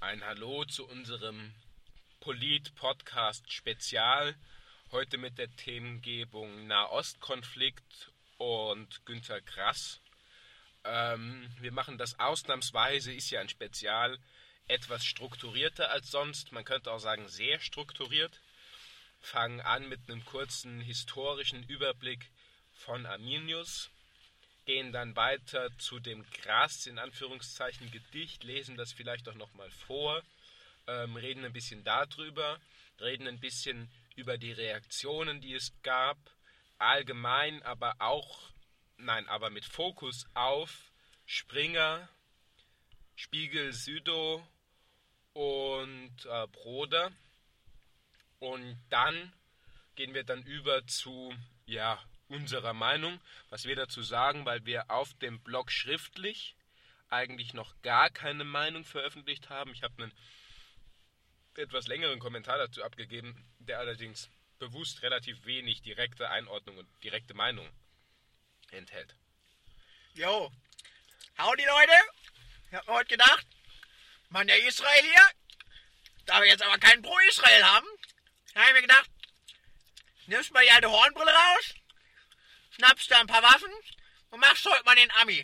Ein Hallo zu unserem Polit-Podcast-Spezial. Heute mit der Themengebung Nahostkonflikt und Günter Grass. Wir machen das ausnahmsweise, ist ja ein Spezial, etwas strukturierter als sonst. Man könnte auch sagen, sehr strukturiert. Fangen an mit einem kurzen historischen Überblick von Arminius. Gehen dann weiter zu dem Grass, in Anführungszeichen, Gedicht, lesen das vielleicht auch nochmal vor, reden ein bisschen darüber, reden ein bisschen über die Reaktionen, die es gab, allgemein, aber mit Fokus auf Springer, Spiegel, Südow und Broder. Und dann gehen wir dann über zu, unserer Meinung, was wir dazu sagen, weil wir auf dem Blog schriftlich eigentlich noch gar keine Meinung veröffentlicht haben. Ich habe einen etwas längeren Kommentar dazu abgegeben, der allerdings bewusst relativ wenig direkte Einordnung und direkte Meinung enthält. Jo, howdy Leute, ich hab mir heute gedacht, Mann, der Israel hier, da wir jetzt aber keinen Pro-Israel haben, habe ich mir gedacht, nimmst mal die alte Hornbrille raus, schnappst da ein paar Waffen und machst heute mal den Ami.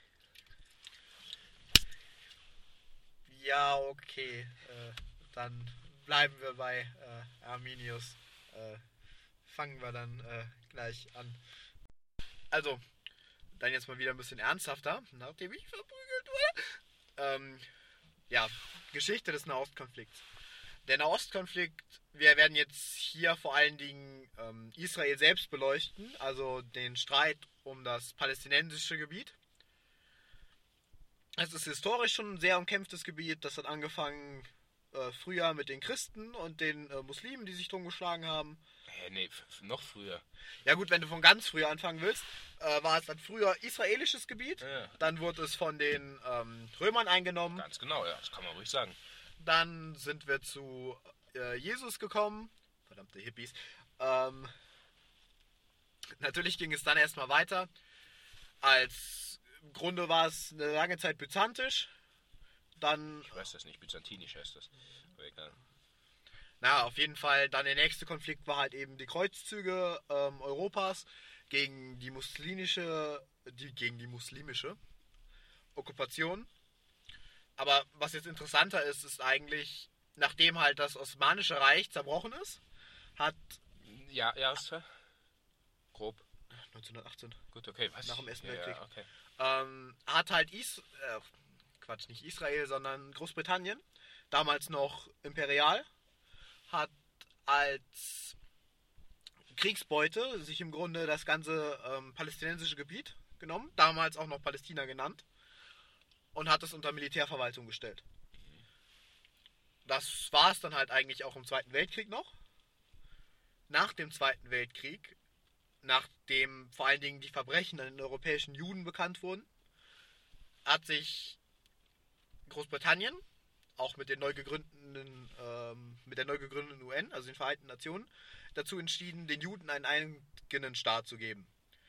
Ja, okay. Dann bleiben wir bei Arminius. Fangen wir dann gleich an. Also, dann jetzt mal wieder ein bisschen ernsthafter, nachdem ich verprügelt wurde. Geschichte des Nahostkonflikts. Der Nahostkonflikt, wir werden jetzt hier vor allen Dingen Israel selbst beleuchten, also den Streit um das palästinensische Gebiet. Es ist historisch schon ein sehr umkämpftes Gebiet, das hat angefangen früher mit den Christen und den Muslimen, die sich drum geschlagen haben. Noch früher. Ja gut, wenn du von ganz früher anfangen willst, war es dann früher israelisches Gebiet, Dann wurde es von den Römern eingenommen. Ganz genau, ja, das kann man ruhig sagen. Dann sind wir zu Jesus gekommen. Verdammte Hippies. Natürlich ging es dann erstmal weiter. Im Grunde war es eine lange Zeit byzantisch. Dann. Ich weiß das nicht, byzantinisch heißt das. Aber egal. Auf jeden Fall. Dann der nächste Konflikt war halt eben die Kreuzzüge Europas gegen die muslimische Okkupation. Aber was jetzt interessanter ist eigentlich, nachdem halt das Osmanische Reich zerbrochen ist, hat... Ja, Jahreszahl? Grob. 1918. Gut, okay. Nach dem Ersten Weltkrieg. Ja, okay. Hat halt nicht Israel, sondern Großbritannien, damals noch imperial, hat als Kriegsbeute sich im Grunde das ganze palästinensische Gebiet genommen, damals auch noch Palästina genannt, und hat es unter Militärverwaltung gestellt. Das war es dann halt eigentlich auch im Zweiten Weltkrieg noch. Nach dem Zweiten Weltkrieg, nachdem vor allen Dingen die Verbrechen an den europäischen Juden bekannt wurden, hat sich Großbritannien, auch mit der neu gegründeten UN, also den Vereinten Nationen, dazu entschieden, den Juden einen eigenen Staat zu geben.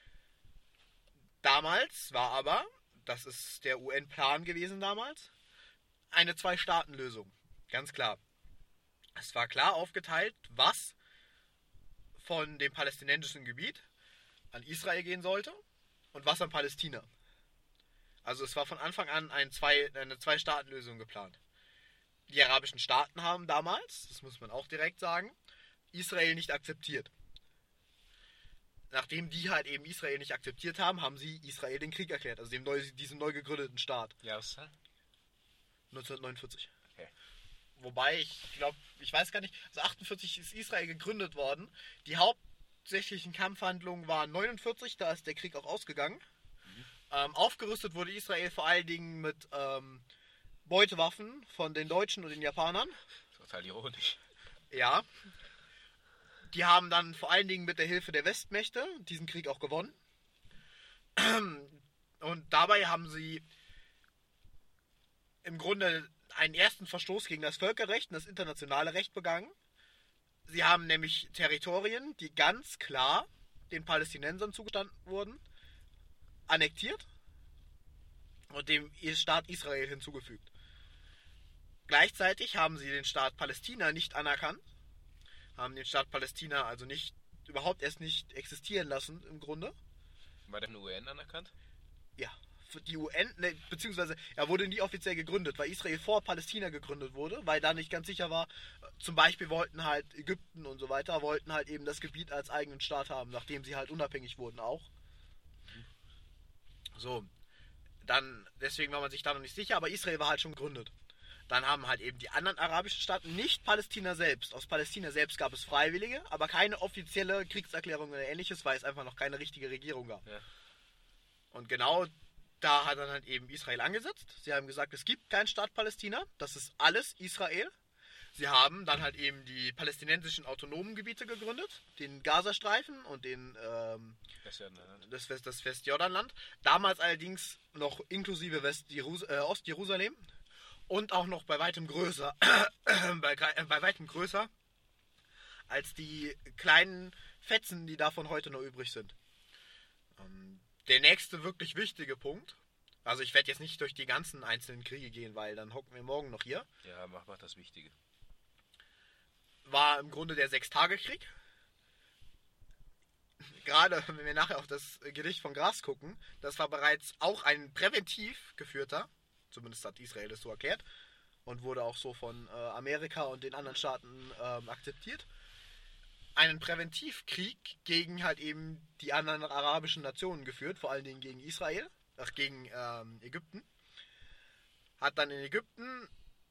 Damals war aber, das ist der UN-Plan gewesen damals, eine Zwei-Staaten-Lösung. Ganz klar. Es war klar aufgeteilt, was von dem palästinensischen Gebiet an Israel gehen sollte und was an Palästina. Also es war von Anfang an eine Zwei-Staaten-Lösung geplant. Die arabischen Staaten haben damals, das muss man auch direkt sagen, Israel nicht akzeptiert. Nachdem die halt eben Israel nicht akzeptiert haben, haben sie Israel den Krieg erklärt, also diesem neu gegründeten Staat. Jahreszahl? 1949. Okay. Wobei, ich weiß gar nicht, also 48 ist Israel gegründet worden. Die hauptsächlichen Kampfhandlungen waren 49, da ist der Krieg auch ausgegangen. Aufgerüstet wurde Israel vor allen Dingen mit Beutewaffen von den Deutschen und den Japanern. Total ironisch. Ja. Die haben dann vor allen Dingen mit der Hilfe der Westmächte diesen Krieg auch gewonnen. Und dabei haben sie im Grunde einen ersten Verstoß gegen das Völkerrecht und das internationale Recht begangen. Sie haben nämlich Territorien, die ganz klar den Palästinensern zugestanden wurden, annektiert und dem Staat Israel hinzugefügt. Gleichzeitig haben sie den Staat Palästina nicht anerkannt, haben den Staat Palästina also überhaupt erst nicht existieren lassen im Grunde. War der UN anerkannt? Ja, für die UN, beziehungsweise er wurde nie offiziell gegründet, weil Israel vor Palästina gegründet wurde, weil da nicht ganz sicher war, zum Beispiel wollten halt Ägypten und so weiter, wollten halt eben das Gebiet als eigenen Staat haben, nachdem sie halt unabhängig wurden auch. So, deswegen war man sich da noch nicht sicher, aber Israel war halt schon gegründet. Dann haben halt eben die anderen arabischen Staaten, nicht Palästina selbst. Aus Palästina selbst gab es Freiwillige, aber keine offizielle Kriegserklärung oder ähnliches, weil es einfach noch keine richtige Regierung gab. Ja. Und genau da hat dann halt eben Israel angesetzt. Sie haben gesagt, es gibt keinen Staat Palästina, das ist alles Israel. Sie haben dann halt eben die palästinensischen autonomen Gebiete gegründet, den Gazastreifen und das Westjordanland. Damals allerdings noch inklusive Ostjerusalem. Und auch noch bei weitem größer, bei weitem größer als die kleinen Fetzen, die davon heute noch übrig sind. Der nächste wirklich wichtige Punkt, also ich werde jetzt nicht durch die ganzen einzelnen Kriege gehen, weil dann hocken wir morgen noch hier. Ja, mach das Wichtige. War im Grunde der Sechstagekrieg. Gerade wenn wir nachher auf das Gedicht von Grass gucken, das war bereits auch ein präventiv geführter, zumindest hat Israel das so erklärt und wurde auch so von Amerika und den anderen Staaten akzeptiert. Einen Präventivkrieg gegen halt eben die anderen arabischen Nationen geführt, vor allen Dingen gegen gegen Ägypten. Hat dann in Ägypten,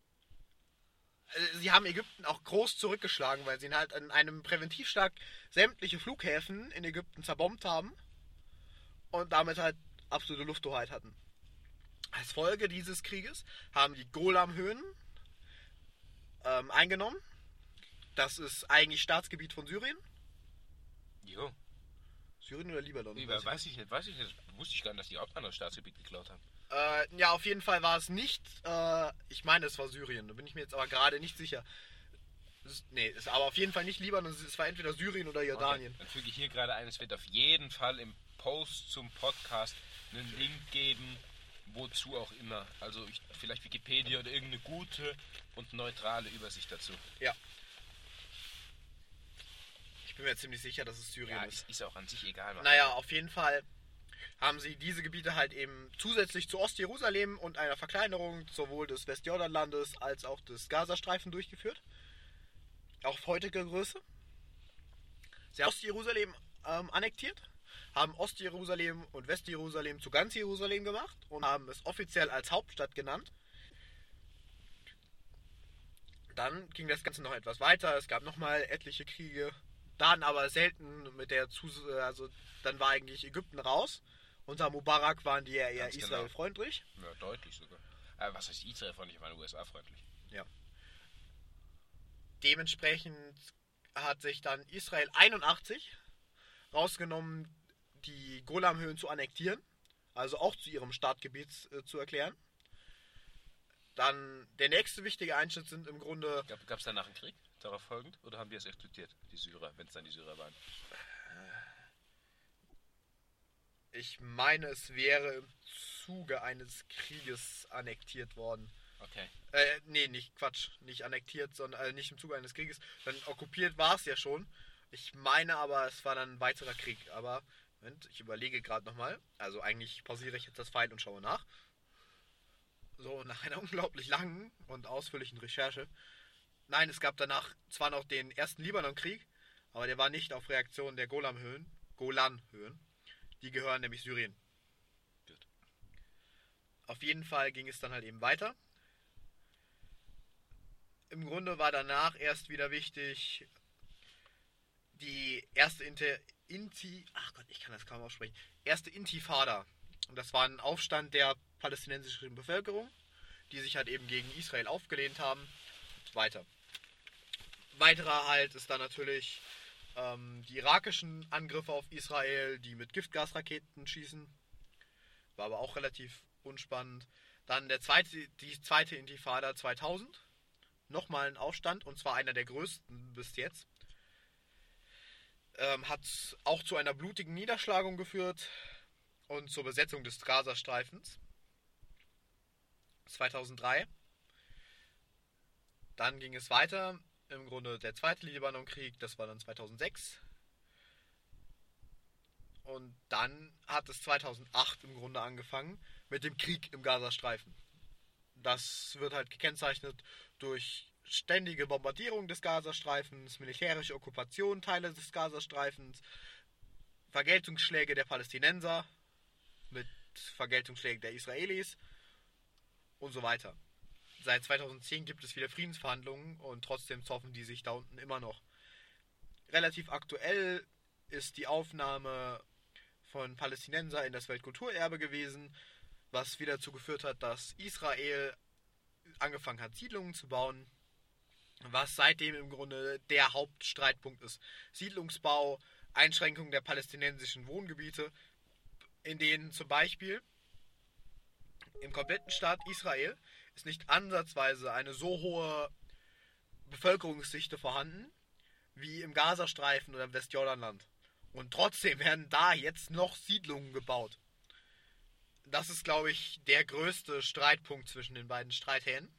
sie haben Ägypten auch groß zurückgeschlagen, weil sie halt an einem Präventivschlag sämtliche Flughäfen in Ägypten zerbombt haben und damit halt absolute Lufthoheit hatten. Als Folge dieses Krieges haben die Golanhöhen eingenommen. Das ist eigentlich Staatsgebiet von Syrien. Jo. Syrien oder Libanon? Weiß ich nicht. Wusste ich gar nicht, dass die auch anderes Staatsgebiet geklaut haben. Ja, auf jeden Fall war es nicht, ich meine, es war Syrien, da bin ich mir jetzt aber gerade nicht sicher. Nee, ist aber auf jeden Fall nicht Libanon, es war entweder Syrien oder Jordanien. Okay. Dann füge ich hier gerade ein, es wird auf jeden Fall im Post zum Podcast einen Link geben, wozu auch immer. Also vielleicht Wikipedia oder irgendeine gute und neutrale Übersicht dazu. Ja. Ich bin mir ziemlich sicher, dass es Syrien ist. Ist auch an sich egal. Naja, auf jeden Fall haben sie diese Gebiete halt eben zusätzlich zu Ostjerusalem und einer Verkleinerung sowohl des Westjordanlandes als auch des Gazastreifen durchgeführt. Auf heutige Größe. Sie haben Ostjerusalem annektiert, haben Ostjerusalem und Westjerusalem zu ganz Jerusalem gemacht und haben es offiziell als Hauptstadt genannt. Dann ging das Ganze noch etwas weiter, es gab nochmal etliche Kriege, dann aber selten dann war eigentlich Ägypten raus. Unter Mubarak waren die ja eher Israel-freundlich. Ja, deutlich sogar. Was heißt Israel-freundlich? Ich meine USA-freundlich. Ja. Dementsprechend hat sich dann Israel 81 rausgenommen, die Golanhöhen zu annektieren, also auch zu ihrem Startgebiet zu erklären. Dann der nächste wichtige Einschnitt sind im Grunde... Gab es danach einen Krieg, darauf folgend? Oder haben die es exkludiert, die Syrer, wenn es dann die Syrer waren? Ich meine, es wäre im Zuge eines Krieges annektiert worden. Okay. Nicht annektiert, sondern nicht im Zuge eines Krieges. Dann okkupiert war es ja schon. Ich meine aber, es war dann ein weiterer Krieg. Aber, Moment, ich überlege gerade nochmal. Also eigentlich pausiere ich jetzt das Pfeil und schaue nach. So, nach einer unglaublich langen und ausführlichen Recherche. Nein, es gab danach zwar noch den ersten Libanon-Krieg, aber der war nicht auf Reaktion der Golanhöhen. Die gehören nämlich Syrien. Gut. Auf jeden Fall ging es dann halt eben weiter. Im Grunde war danach erst wieder wichtig die erste erste Intifada. Und das war ein Aufstand der palästinensischen Bevölkerung, die sich halt eben gegen Israel aufgelehnt haben. Und weiter. Weiterer halt ist dann natürlich die irakischen Angriffe auf Israel, die mit Giftgasraketen schießen. War aber auch relativ unspannend. Dann die zweite Intifada 2000. Nochmal ein Aufstand, und zwar einer der größten bis jetzt. Hat auch zu einer blutigen Niederschlagung geführt und zur Besetzung des Gazastreifens 2003. Dann ging es weiter. Im Grunde der zweite Libanonkrieg, das war dann 2006. Und dann hat es 2008 im Grunde angefangen mit dem Krieg im Gazastreifen. Das wird halt gekennzeichnet durch ständige Bombardierung des Gazastreifens, militärische Okkupation Teile des Gazastreifens, Vergeltungsschläge der Palästinenser mit Vergeltungsschlägen der Israelis und so weiter. Seit 2010 gibt es wieder Friedensverhandlungen und trotzdem zoffen die sich da unten immer noch. Relativ aktuell ist die Aufnahme von Palästinenser in das Weltkulturerbe gewesen, was wieder dazu geführt hat, dass Israel angefangen hat, Siedlungen zu bauen, was seitdem im Grunde der Hauptstreitpunkt ist. Siedlungsbau, Einschränkung der palästinensischen Wohngebiete, in denen zum Beispiel im kompletten Staat Israel ist nicht ansatzweise eine so hohe Bevölkerungsdichte vorhanden wie im Gazastreifen oder im Westjordanland. Und trotzdem werden da jetzt noch Siedlungen gebaut. Das ist, glaube ich, der größte Streitpunkt zwischen den beiden Streithähnen.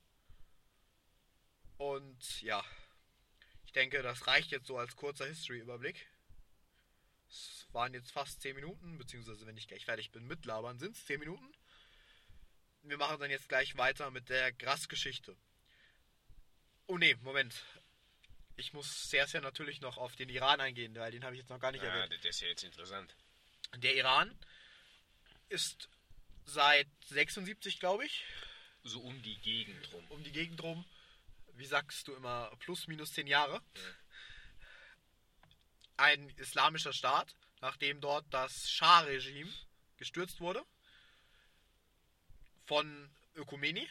Und ja, ich denke, das reicht jetzt so als kurzer History-Überblick. Es waren jetzt fast 10 Minuten, beziehungsweise wenn ich gleich fertig bin mit Labern, sind es 10 Minuten. Wir machen dann jetzt gleich weiter mit der Grass-Geschichte. Oh ne, Moment. Ich muss sehr natürlich noch auf den Iran eingehen, weil den habe ich jetzt noch gar nicht erwähnt. Der ist ja jetzt interessant. Der Iran ist seit 76, glaube ich. So um die Gegend rum. Um die Gegend rum. Wie sagst du immer, plus minus 10 Jahre. Ja. Ein islamischer Staat, nachdem dort das Schah-Regime gestürzt wurde. Von Ökumeni.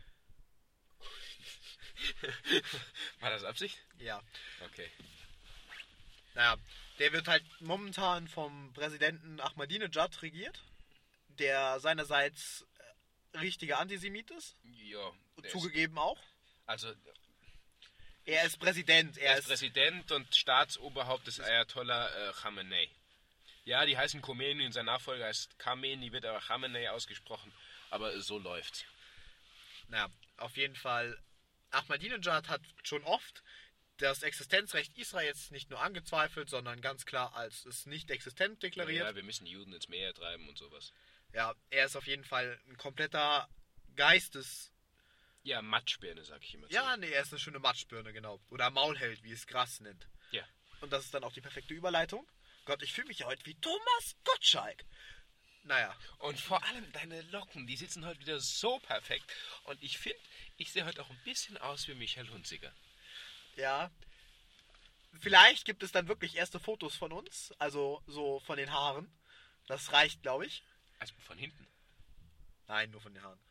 War das Absicht? Ja. Okay. Naja, der wird halt momentan vom Präsidenten Ahmadinejad regiert, der seinerseits richtiger Antisemit ist. Ja. Zugegeben auch. Also... Er ist Präsident. Er ist Präsident und Staatsoberhaupt des Ayatollah Khamenei. Ja, die heißen Khomeini und sein Nachfolger heißt Khamenei, wird aber Khamenei ausgesprochen. Aber so läuft's. Naja, auf jeden Fall. Ahmadinejad hat schon oft das Existenzrecht Israels nicht nur angezweifelt, sondern ganz klar als es nicht existent deklariert. Ja, wir müssen Juden ins Meer treiben und sowas. Ja, er ist auf jeden Fall ein kompletter Geistes... Ja, Matschbirne, sag ich immer. Ja, nee, er ist eine schöne Matschbirne, genau. Oder Maulheld, wie es Gras nennt. Ja. Und das ist dann auch die perfekte Überleitung. Gott, ich fühle mich ja heute wie Thomas Gottschalk. Naja. Und vor allem deine Locken, die sitzen heute wieder so perfekt. Und ich finde, ich sehe heute auch ein bisschen aus wie Michael Hunziker. Ja. Vielleicht gibt es dann wirklich erste Fotos von uns. Also so von den Haaren. Das reicht, glaube ich. Also von hinten? Nein, nur von den Haaren.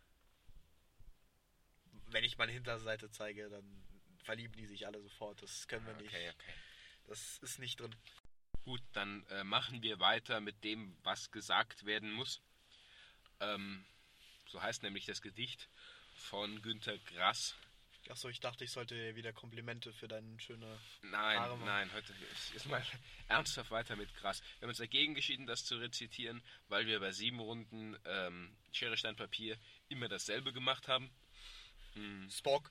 Wenn ich meine Hinterseite zeige, dann verlieben die sich alle sofort. Das können wir nicht. Okay. Das ist nicht drin. Gut, dann machen wir weiter mit dem, was gesagt werden muss. So heißt nämlich das Gedicht von Günter Grass. Achso, ich dachte, ich sollte dir wieder Komplimente für deine schöne Haare machen. Nein, heute ist mal ernsthaft weiter mit Grass. Wir haben uns dagegen geschieden, das zu rezitieren, weil wir bei 7 Runden Schere, Stein, Papier immer dasselbe gemacht haben. Spock.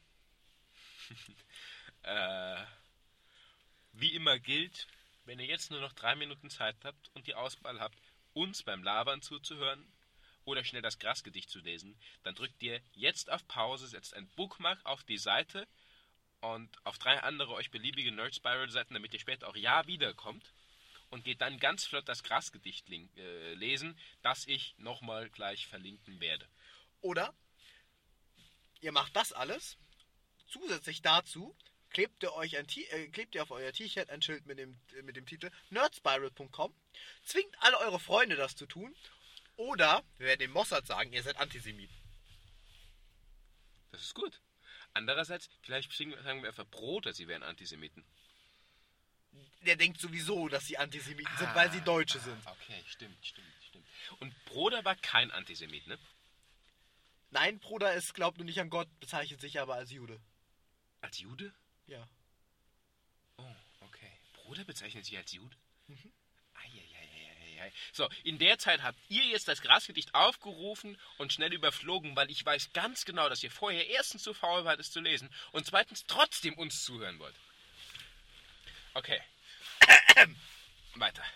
Wie immer gilt, wenn ihr jetzt nur noch 3 Minuten Zeit habt und die Auswahl habt, uns beim Labern zuzuhören oder schnell das Grassgedicht zu lesen, dann drückt ihr jetzt auf Pause, setzt ein Bookmark auf die Seite und auf 3 andere euch beliebige Nerd Spiral Seiten, damit ihr später auch ja wiederkommt und geht dann ganz flott das Grassgedicht lesen, das ich nochmal gleich verlinken werde. Oder ihr macht das alles, zusätzlich dazu klebt ihr auf euer T-Shirt ein Schild mit dem Titel nerdspiral.com, zwingt alle eure Freunde das zu tun, oder wir werden dem Mossad sagen, ihr seid Antisemiten. Das ist gut. Andererseits, vielleicht sagen wir einfach Broder, sie wären Antisemiten. Der denkt sowieso, dass sie Antisemiten sind, weil sie Deutsche sind. Okay, stimmt. Und Broder war kein Antisemit, ne? Nein, Bruder ist, glaubt nur nicht an Gott, bezeichnet sich aber als Jude. Als Jude? Ja. Oh, okay. Bruder bezeichnet sich als Jude? Mhm. So, in der Zeit habt ihr jetzt das Grasgedicht aufgerufen und schnell überflogen, weil ich weiß ganz genau, dass ihr vorher erstens zu faul wart, es zu lesen und zweitens trotzdem uns zuhören wollt. Okay. Weiter.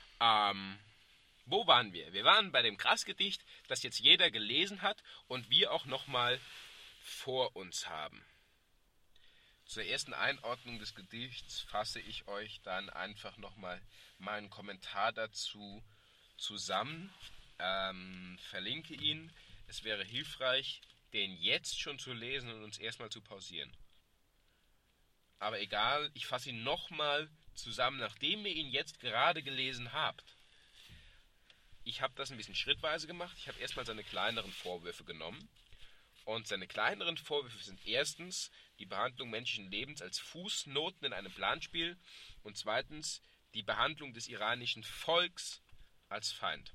Wo waren wir? Wir waren bei dem Grasgedicht, das jetzt jeder gelesen hat und wir auch nochmal vor uns haben. Zur ersten Einordnung des Gedichts fasse ich euch dann einfach nochmal meinen Kommentar dazu zusammen, verlinke ihn. Es wäre hilfreich, den jetzt schon zu lesen und uns erstmal zu pausieren. Aber egal, ich fasse ihn nochmal zusammen, nachdem ihr ihn jetzt gerade gelesen habt. Ich habe das ein bisschen schrittweise gemacht. Ich habe erstmal seine kleineren Vorwürfe genommen. Und seine kleineren Vorwürfe sind erstens die Behandlung menschlichen Lebens als Fußnoten in einem Planspiel und zweitens die Behandlung des iranischen Volks als Feind.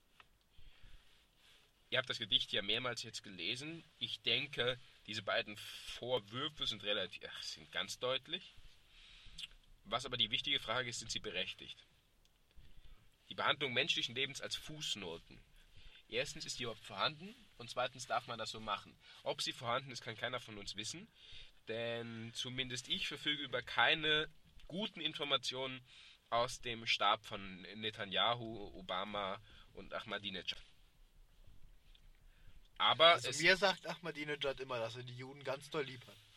Ihr habt das Gedicht ja mehrmals jetzt gelesen. Ich denke, diese beiden Vorwürfe sind sind ganz deutlich. Was aber die wichtige Frage ist, sind sie berechtigt? Die Behandlung menschlichen Lebens als Fußnoten. Erstens, ist die überhaupt vorhanden? Und zweitens, darf man das so machen? Ob sie vorhanden ist, kann keiner von uns wissen. Denn zumindest ich verfüge über keine guten Informationen aus dem Stab von Netanyahu, Obama und Ahmadinejad. Aber also mir sagt Ahmadinejad immer, dass er die Juden ganz doll lieb hat.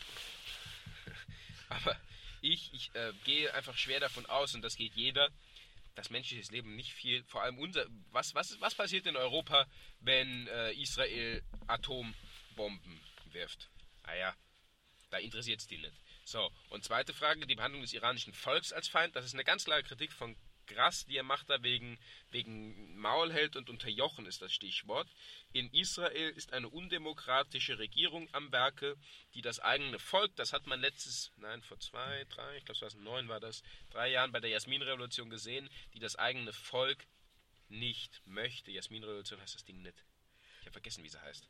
Aber ich gehe einfach schwer davon aus, und das geht jeder, dass menschliches Leben nicht viel, vor allem was passiert in Europa, wenn Israel Atombomben wirft? Ja, da interessiert es die nicht. So, und zweite Frage, die Behandlung des iranischen Volks als Feind, das ist eine ganz klare Kritik von Grass, die er macht da wegen Maulheld und Unterjochen ist das Stichwort. In Israel ist eine undemokratische Regierung am Werke, die das eigene Volk, das hat man vor 2009 war das, 3 Jahren bei der Jasminrevolution gesehen, die das eigene Volk nicht möchte. Jasminrevolution heißt das Ding nicht. Ich habe vergessen, wie sie heißt.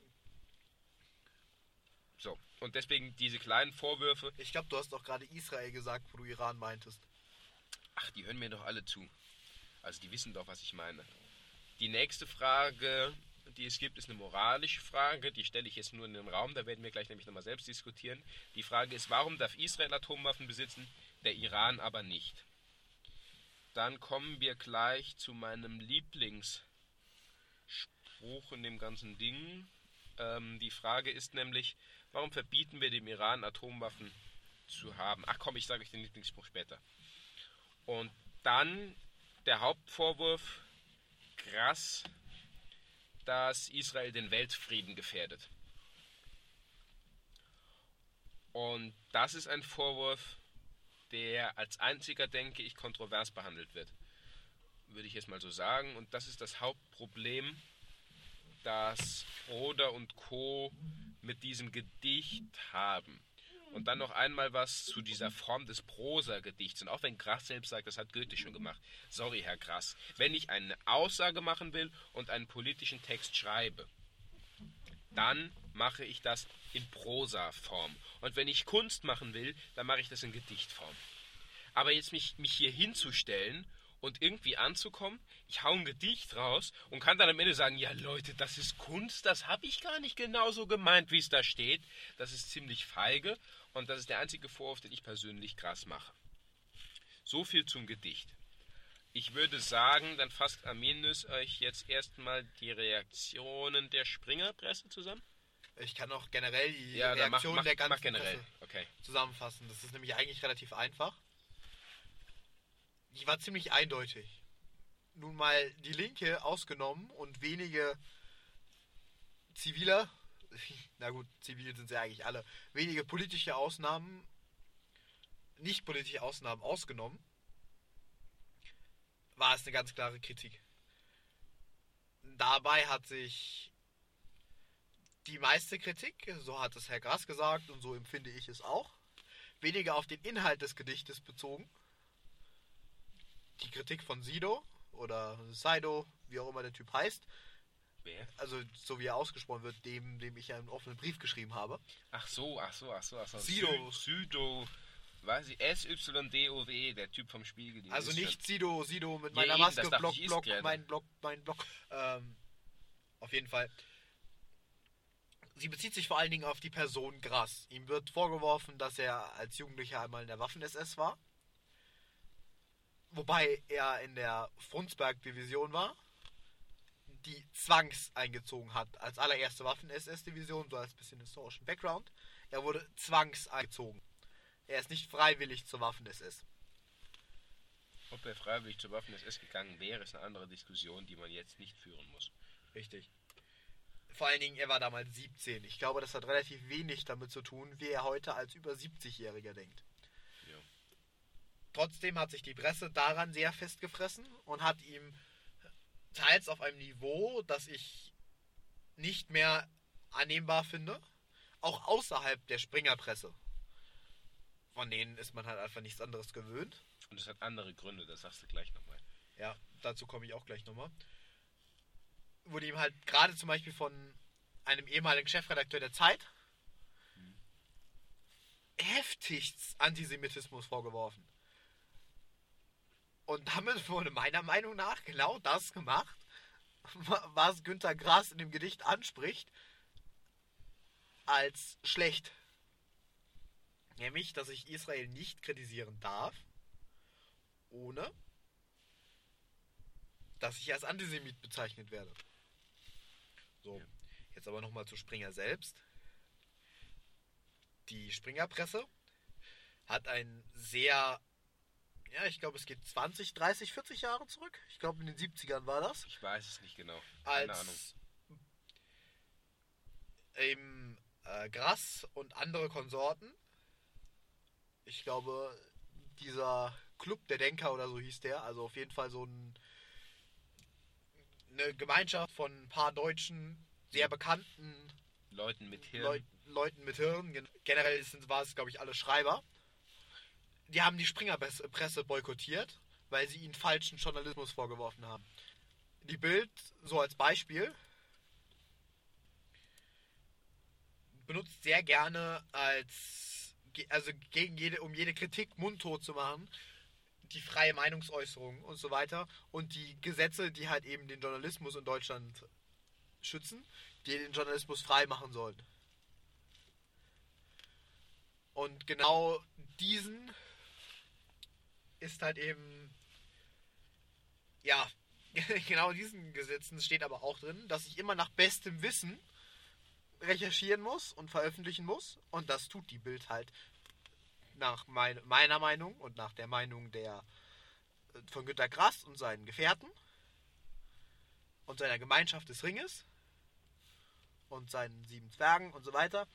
So, und deswegen diese kleinen Vorwürfe. Ich glaube, du hast doch gerade Israel gesagt, wo du Iran meintest. Ach, die hören mir doch alle zu. Also die wissen doch, was ich meine. Die nächste Frage, die es gibt, ist eine moralische Frage. Die stelle ich jetzt nur in den Raum. Da werden wir gleich nämlich nochmal selbst diskutieren. Die Frage ist, warum darf Israel Atomwaffen besitzen, der Iran aber nicht? Dann kommen wir gleich zu meinem Lieblingsspruch in dem ganzen Ding. Die Frage ist nämlich, warum verbieten wir dem Iran Atomwaffen zu haben? Ach komm, ich sage euch den Lieblingsspruch später. Und dann der Hauptvorwurf, krass, dass Israel den Weltfrieden gefährdet. Und das ist ein Vorwurf, der als einziger, denke ich, kontrovers behandelt wird. Würde ich jetzt mal so sagen. Und das ist das Hauptproblem, das Broder und Co. mit diesem Gedicht haben. Und dann noch einmal was zu dieser Form des Prosa-Gedichts. Und auch wenn Grass selbst sagt, das hat Goethe schon gemacht. Sorry, Herr Grass. Wenn ich eine Aussage machen will und einen politischen Text schreibe, dann mache ich das in Prosa-Form. Und wenn ich Kunst machen will, dann mache ich das in Gedichtform. Aber jetzt mich hier hinzustellen und irgendwie anzukommen, ich hau ein Gedicht raus und kann dann am Ende sagen, ja Leute, das ist Kunst, das habe ich gar nicht genauso gemeint, wie es da steht. Das ist ziemlich feige und das ist der einzige Vorwurf, den ich persönlich krass mache. So viel zum Gedicht. Ich würde sagen, dann fasst Arminius euch jetzt erstmal die Reaktionen der Springerpresse zusammen. Ich kann auch generell die Reaktion der ganzen generell. Presse zusammenfassen. Das ist nämlich eigentlich relativ einfach. Die war ziemlich eindeutig. Nun mal die Linke ausgenommen und wenige Ziviler, na gut, zivil sind sie eigentlich alle, wenige politische Ausnahmen, nicht politische Ausnahmen ausgenommen, war es eine ganz klare Kritik. Dabei hat sich die meiste Kritik, so hat es Herr Grass gesagt und so empfinde ich es auch, weniger auf den Inhalt des Gedichtes bezogen. Die Kritik von Sido oder Saido, wie auch immer der Typ heißt. Wer? Also so wie er ausgesprochen wird, dem ich ja einen offenen Brief geschrieben habe. Ach so. Sido. Sido. Was? SYDOW, der Typ vom Spiegel. die Also ist nicht schon- Sido mit Ja, meiner eben, Maske, das dachte Block, ich, ist Block, gerade. mein Block. Auf jeden Fall. Sie bezieht sich vor allen Dingen auf die Person Grass. Ihm wird vorgeworfen, dass er als Jugendlicher einmal in der Waffen-SS war. Wobei er in der Frundsberg-Division war, die zwangs eingezogen hat. Als allererste Waffen-SS-Division, so als bisschen historischen Background. Er wurde zwangs eingezogen. Er ist nicht freiwillig zur Waffen-SS. Ob er freiwillig zur Waffen-SS gegangen wäre, ist eine andere Diskussion, die man jetzt nicht führen muss. Richtig. Vor allen Dingen, er war damals 17. Ich glaube, das hat relativ wenig damit zu tun, wie er heute als über 70-Jähriger denkt. Ja. Trotzdem hat sich die Presse daran sehr festgefressen und hat ihm teils auf einem Niveau, das ich nicht mehr annehmbar finde, auch außerhalb der Springerpresse. Von denen ist man halt einfach nichts anderes gewöhnt. Und es hat andere Gründe, das sagst du gleich nochmal. Ja, dazu komme ich auch gleich nochmal. Wurde ihm halt gerade zum Beispiel von einem ehemaligen Chefredakteur der Zeit heftigst Antisemitismus vorgeworfen. Und damit wurde meiner Meinung nach genau das gemacht, was Günter Grass in dem Gedicht anspricht, als schlecht. Nämlich, dass ich Israel nicht kritisieren darf, ohne dass ich als Antisemit bezeichnet werde. So, jetzt aber nochmal zu Springer selbst. Die Springerpresse hat ein sehr, ja, ich glaube, es geht 20, 30, 40 Jahre zurück. Ich glaube, in den 70ern war das. Ich weiß es nicht genau. Keine Ahnung. Als eben Grass und andere Konsorten, ich glaube, dieser Club der Denker oder so hieß der, also auf jeden Fall so eine Gemeinschaft von ein paar deutschen, sehr bekannten Leuten mit Hirn. Leuten mit Hirn, generell war es, glaube ich, alle Schreiber, die haben die Springerpresse boykottiert, weil sie ihnen falschen Journalismus vorgeworfen haben. Die Bild, so als Beispiel, benutzt sehr gerne um jede Kritik mundtot zu machen, die freie Meinungsäußerung und so weiter und die Gesetze, die halt eben den Journalismus in Deutschland schützen, die den Journalismus frei machen sollen. Und genau diesen ist halt eben, ja, genau diesen Gesetzen steht aber auch drin, dass ich immer nach bestem Wissen recherchieren muss und veröffentlichen muss. Und das tut die Bild halt nach meiner Meinung und nach der Meinung von Günter Grass und seinen Gefährten und seiner Gemeinschaft des Ringes und seinen 7 Zwergen und so weiter.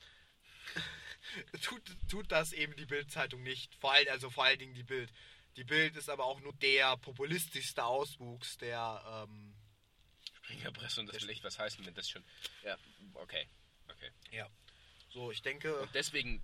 tut das eben die Bild-Zeitung nicht. Vor allen Dingen die Bild. Die Bild ist aber auch nur der populistischste Auswuchs der Springerpresse und das will echt was heißen, wenn das schon... Ja, okay. Ja. So, ich denke... Und deswegen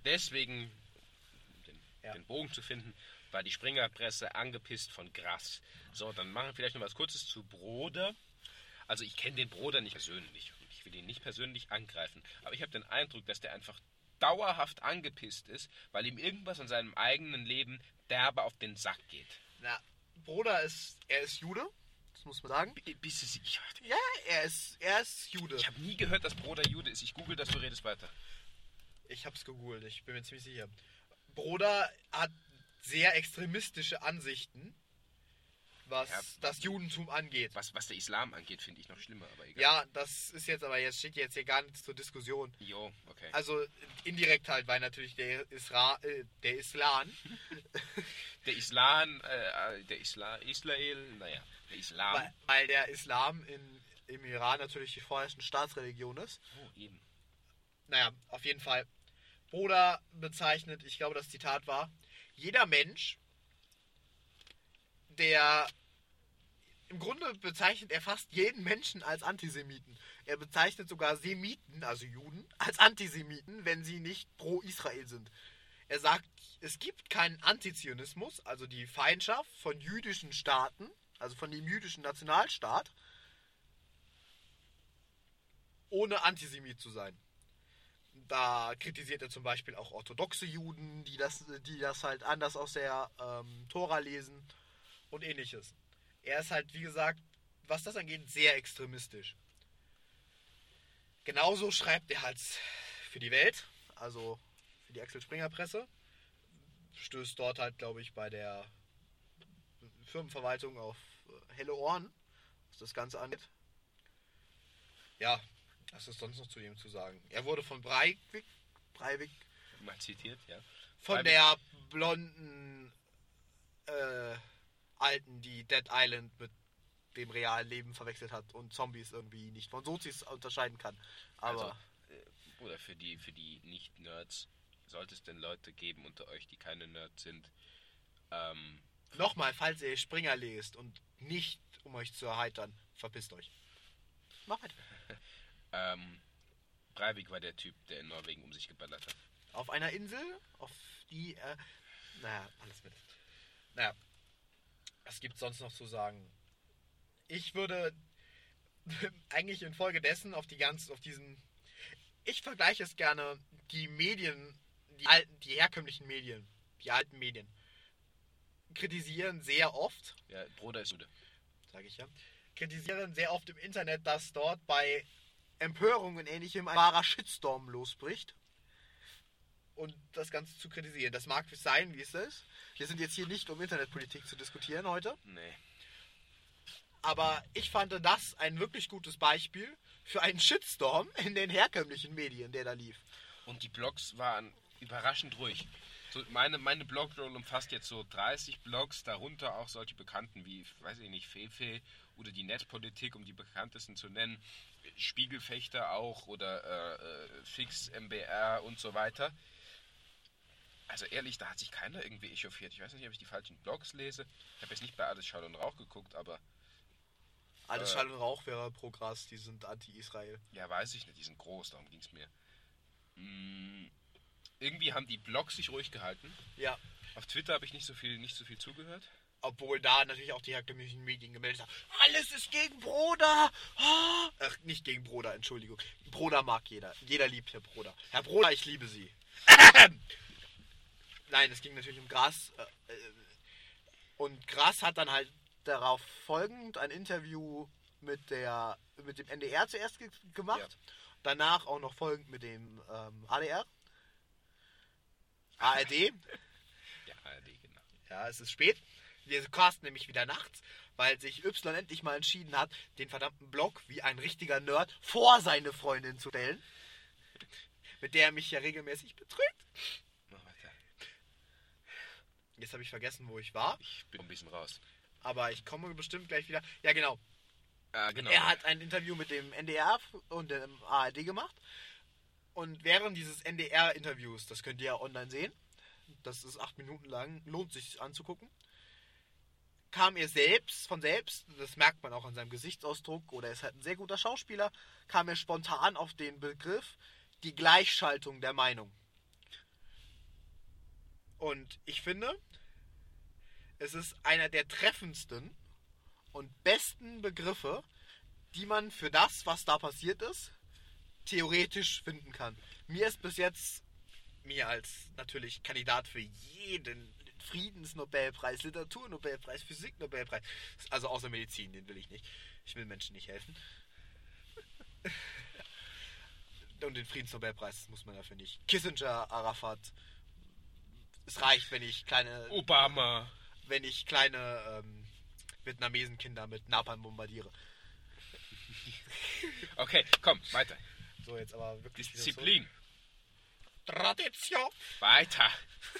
den Bogen zu finden, war die Springerpresse angepisst von Grass. So, dann machen wir vielleicht noch was Kurzes zu Broder. Also ich kenne den Broder nicht persönlich. Ich will ihn nicht persönlich angreifen. Aber ich habe den Eindruck, dass der einfach dauerhaft angepisst ist, weil ihm irgendwas an seinem eigenen Leben derbe auf den Sack geht. Na, Broder ist Jude. Das muss man sagen. Bist du sicher? Ja, er ist Jude. Ich habe nie gehört, dass Broder Jude ist. Ich google das, du redest weiter. Ich hab's gegoogelt, ich bin mir ziemlich sicher. Broder hat sehr extremistische Ansichten, was das Judentum angeht. Was der Islam angeht, finde ich noch schlimmer, aber egal. Ja, das ist steht jetzt hier gar nichts zur Diskussion. Jo, okay. Also indirekt halt, weil natürlich der Islam Weil der Islam im Iran natürlich die vorherrschende Staatsreligion ist. Oh, eben. Naja, auf jeden Fall. Broder bezeichnet, ich glaube, das Zitat war, jeder Mensch, im Grunde bezeichnet er fast jeden Menschen als Antisemiten. Er bezeichnet sogar Semiten, also Juden, als Antisemiten, wenn sie nicht pro Israel sind. Er sagt, es gibt keinen Antizionismus, also die Feindschaft von jüdischen Staaten, also von dem jüdischen Nationalstaat, ohne Antisemit zu sein. Da kritisiert er zum Beispiel auch orthodoxe Juden, die das halt anders aus der Tora lesen und ähnliches. Er ist halt, wie gesagt, was das angeht, sehr extremistisch. Genauso schreibt er halt für die Welt, also für die Axel Springer Presse. Stößt dort halt, glaube ich, bei der Firmenverwaltung auf helle Ohren, was das Ganze angeht. Ja, was ist sonst noch zu ihm zu sagen? Er wurde von Breivik Mal zitiert, ja. von der blonden Alten, die Dead Island mit dem realen Leben verwechselt hat und Zombies irgendwie nicht von Sozis unterscheiden kann. Aber oder für die Nicht-Nerds, sollte es denn Leute geben unter euch, die keine Nerds sind? Nochmal, falls ihr Springer lest und nicht, um euch zu erheitern, verpisst euch. Mach weiter. Breivik war der Typ, der in Norwegen um sich geballert hat. Auf einer Insel, auf die, alles mit. Naja, was gibt's sonst noch zu sagen? Ich würde eigentlich infolgedessen ich vergleiche es gerne, die Medien, die herkömmlichen Medien, die alten Medien, kritisieren sehr oft, Ja, Bruder ist Jude. sage ich ja, kritisieren sehr oft im Internet, dass dort bei Empörung und Ähnlichem ein wahrer Shitstorm losbricht. Und das Ganze zu kritisieren. Das mag sein, wie es ist. Wir sind jetzt hier nicht, um Internetpolitik zu diskutieren heute. Nee. Aber ich fand das ein wirklich gutes Beispiel für einen Shitstorm in den herkömmlichen Medien, der da lief. Und die Blogs waren überraschend ruhig. So, meine Blogroll umfasst jetzt so 30 Blogs, darunter auch solche Bekannten wie, weiß ich nicht, Fefe oder die Netzpolitik, um die bekanntesten zu nennen, Spiegelfechter auch oder Fix, MBR und so weiter. Also ehrlich, da hat sich keiner irgendwie echauffiert. Ich weiß nicht, ob ich die falschen Blogs lese. Ich habe jetzt nicht bei Alles Schall und Rauch geguckt, aber... Alles Schall und Rauch wäre Progress, die sind anti-Israel. Ja, weiß ich nicht, die sind groß, darum ging es mir. Irgendwie haben die Blogs sich ruhig gehalten. Ja. Auf Twitter habe ich nicht so viel zugehört. Obwohl da natürlich auch die herkömmlichen Medien gemeldet haben. Alles ist gegen Broder. Ach, nicht gegen Broder, Entschuldigung. Broder mag jeder. Jeder liebt Herr Broder. Herr Broder, ich liebe Sie. Nein, es ging natürlich um Gras. Und Gras hat dann halt darauf folgend ein Interview mit dem NDR zuerst gemacht. Ja. Danach auch noch folgend mit dem ADR. ARD. Ja, ARD, genau. Ja, es ist spät. Wir casten nämlich wieder nachts, weil sich Y endlich mal entschieden hat, den verdammten Blog wie ein richtiger Nerd vor seine Freundin zu stellen. Mit der er mich ja regelmäßig betrügt. Mach weiter. Jetzt habe ich vergessen, wo ich war. Ich bin ein bisschen raus. Aber ich komme bestimmt gleich wieder. Ja, genau. Genau. Er hat ein Interview mit dem NDR und dem ARD gemacht. Und während dieses NDR-Interviews, das könnt ihr ja online sehen, das ist 8 Minuten lang, lohnt sich anzugucken, kam er von selbst, das merkt man auch an seinem Gesichtsausdruck, oder er ist halt ein sehr guter Schauspieler, kam er spontan auf den Begriff, die Gleichschaltung der Meinung. Und ich finde, es ist einer der treffendsten und besten Begriffe, die man für das, was da passiert ist, theoretisch finden kann. Mir als natürlich Kandidat für jeden Friedensnobelpreis, Literaturnobelpreis, Physiknobelpreis, also außer Medizin, den will ich nicht. Ich will Menschen nicht helfen. Und den Friedensnobelpreis muss man dafür nicht. Kissinger, Arafat. Es reicht, wenn ich kleine Vietnamesenkinder mit Napalm bombardiere. Okay, komm, weiter. So, jetzt aber wirklich Disziplin. Tradition. Weiter.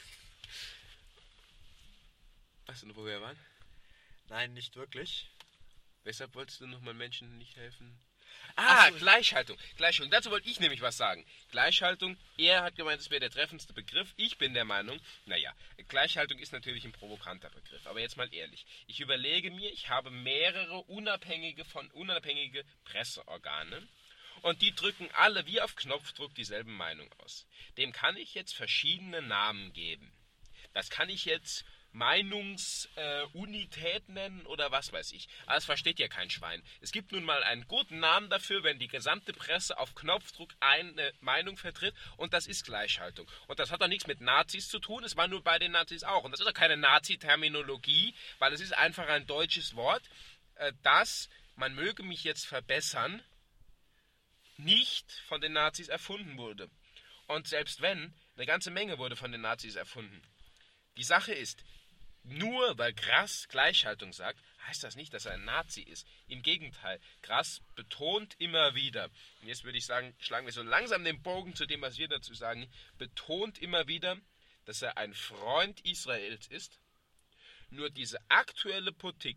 Weißt du, wo wir waren? Nein, nicht wirklich. Weshalb wolltest du nochmal Menschen nicht helfen? Ach so. Gleichschaltung. Dazu wollte ich nämlich was sagen. Gleichschaltung, er hat gemeint, es wäre der treffendste Begriff. Ich bin der Meinung, Gleichschaltung ist natürlich ein provokanter Begriff. Aber jetzt mal ehrlich. Ich überlege mir, ich habe mehrere unabhängige Presseorgane. Und die drücken alle wie auf Knopfdruck dieselben Meinung aus. Dem kann ich jetzt verschiedene Namen geben. Das kann ich jetzt Meinungsunität nennen oder was weiß ich. Aber das versteht ja kein Schwein. Es gibt nun mal einen guten Namen dafür, wenn die gesamte Presse auf Knopfdruck eine Meinung vertritt, und das ist Gleichschaltung. Und das hat doch nichts mit Nazis zu tun, es war nur bei den Nazis auch. Und das ist doch keine Nazi-Terminologie, weil es ist einfach ein deutsches Wort, das, man möge mich jetzt verbessern, nicht von den Nazis erfunden wurde. Und selbst wenn, eine ganze Menge wurde von den Nazis erfunden. Die Sache ist, nur weil Grass Gleichschaltung sagt, heißt das nicht, dass er ein Nazi ist. Im Gegenteil, Grass betont immer wieder, und jetzt würde ich sagen, schlagen wir so langsam den Bogen zu dem, was wir dazu sagen, betont immer wieder, dass er ein Freund Israels ist. Nur diese aktuelle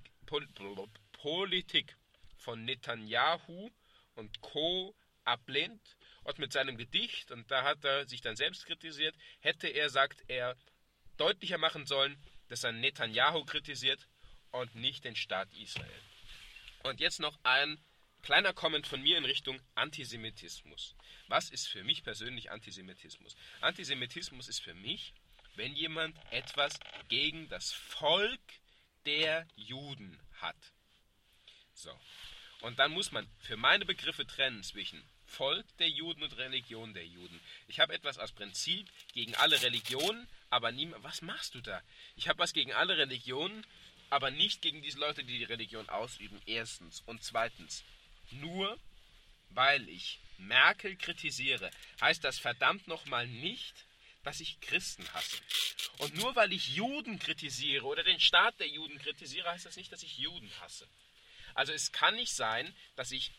Politik von Netanyahu und Co. ablehnt, und mit seinem Gedicht, und da hat er sich dann selbst kritisiert, hätte er, sagt er, deutlicher machen sollen, dass er Netanyahu kritisiert und nicht den Staat Israel. Und jetzt noch ein kleiner Comment von mir in Richtung Antisemitismus. Was ist für mich persönlich Antisemitismus? Antisemitismus ist für mich, wenn jemand etwas gegen das Volk der Juden hat. So. Und dann muss man für meine Begriffe trennen zwischen Volk der Juden und Religion der Juden. Ich habe etwas aus Prinzip gegen alle Religionen, aber niemand. Was machst du da? Ich habe was gegen alle Religionen, aber nicht gegen diese Leute, die die Religion ausüben. Erstens. Und zweitens, nur weil ich Merkel kritisiere, heißt das verdammt nochmal nicht, dass ich Christen hasse. Und nur weil ich Juden kritisiere oder den Staat der Juden kritisiere, heißt das nicht, dass ich Juden hasse. Also es kann nicht sein, dass ich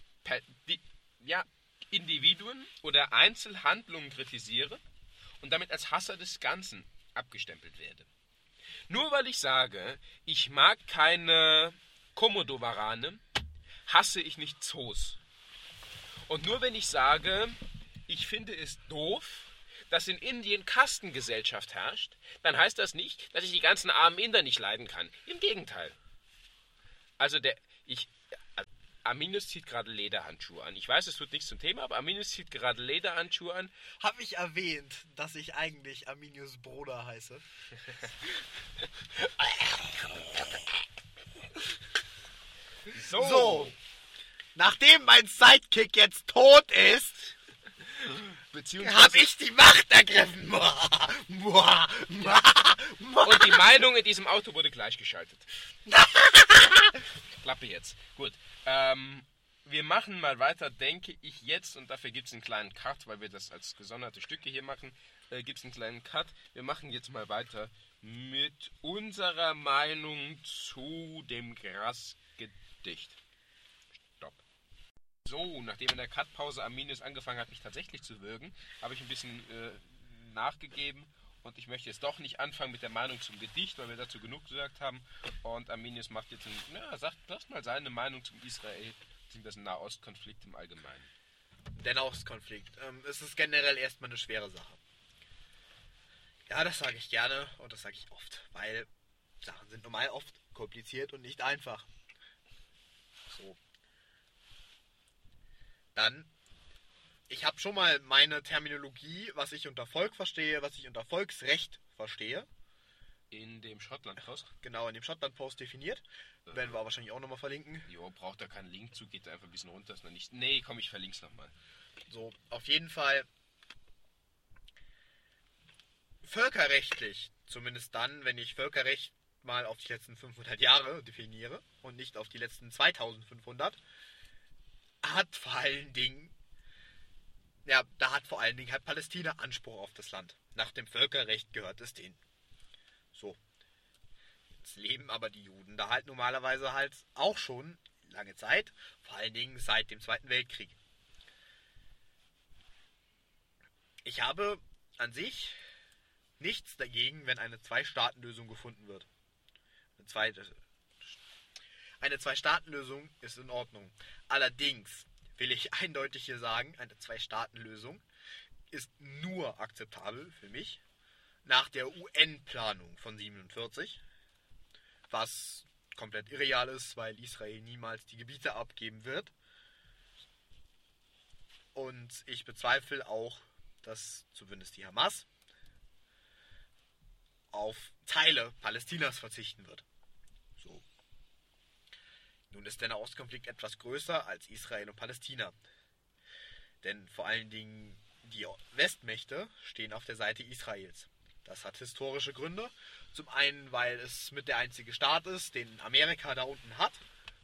Individuen oder Einzelhandlungen kritisiere und damit als Hasser des Ganzen abgestempelt werde. Nur weil ich sage, ich mag keine Komodowarane, hasse ich nicht Zoos. Und nur wenn ich sage, ich finde es doof, dass in Indien Kastengesellschaft herrscht, dann heißt das nicht, dass ich die ganzen armen Inder nicht leiden kann. Im Gegenteil. Also Arminius zieht gerade Lederhandschuhe an. Ich weiß, es tut nichts zum Thema, aber Arminius zieht gerade Lederhandschuhe an. Habe ich erwähnt, dass ich eigentlich Arminius Bruder heiße? So. Nachdem mein Sidekick jetzt tot ist, habe ich die Macht ergriffen. Und die Meinung in diesem Auto wurde gleichgeschaltet. Klappe jetzt. Gut. Wir machen mal weiter, denke ich jetzt, und dafür gibt es einen kleinen Cut, weil wir das als gesonderte Stücke hier machen, gibt es einen kleinen Cut. Wir machen jetzt mal weiter mit unserer Meinung zu dem Grass-Gedicht. Stopp. So, nachdem in der Cut-Pause Arminius angefangen hat, mich tatsächlich zu würgen, habe ich ein bisschen nachgegeben. Und ich möchte jetzt doch nicht anfangen mit der Meinung zum Gedicht, weil wir dazu genug gesagt haben. Und Arminius macht jetzt sagt mal seine Meinung zum Israel, bzw. Nahostkonflikt im Allgemeinen. Der Nahostkonflikt. Es ist generell erstmal eine schwere Sache. Ja, das sage ich gerne und das sage ich oft, weil Sachen sind normal oft kompliziert und nicht einfach. So. Dann, ich habe schon mal meine Terminologie, was ich unter Volk verstehe, was ich unter Volksrecht verstehe. In dem Schottland-Post? Genau, in dem Schottland-Post definiert. Werden wir wahrscheinlich auch nochmal verlinken. Jo, braucht da keinen Link zu, geht da einfach ein bisschen runter. Ist noch nicht. Nee, komm, ich verlinke es nochmal. So, auf jeden Fall völkerrechtlich, zumindest dann, wenn ich Völkerrecht mal auf die letzten 500 Jahre definiere und nicht auf die letzten 2500, hat vor allen Dingen halt Palästina Anspruch auf das Land. Nach dem Völkerrecht gehört es denen. So. Jetzt leben aber die Juden da halt normalerweise halt auch schon lange Zeit, vor allen Dingen seit dem Zweiten Weltkrieg. Ich habe an sich nichts dagegen, wenn eine Zwei-Staaten-Lösung gefunden wird. Eine Zwei-Staaten-Lösung ist in Ordnung. Allerdings will ich eindeutig hier sagen, eine Zwei-Staaten-Lösung ist nur akzeptabel für mich nach der UN-Planung von 1947, was komplett irreal ist, weil Israel niemals die Gebiete abgeben wird. Und ich bezweifle auch, dass zumindest die Hamas auf Teile Palästinas verzichten wird. So. Nun ist der Nahostkonflikt etwas größer als Israel und Palästina. Denn vor allen Dingen die Westmächte stehen auf der Seite Israels. Das hat historische Gründe. Zum einen, weil es mit der einzige Staat ist, den Amerika da unten hat.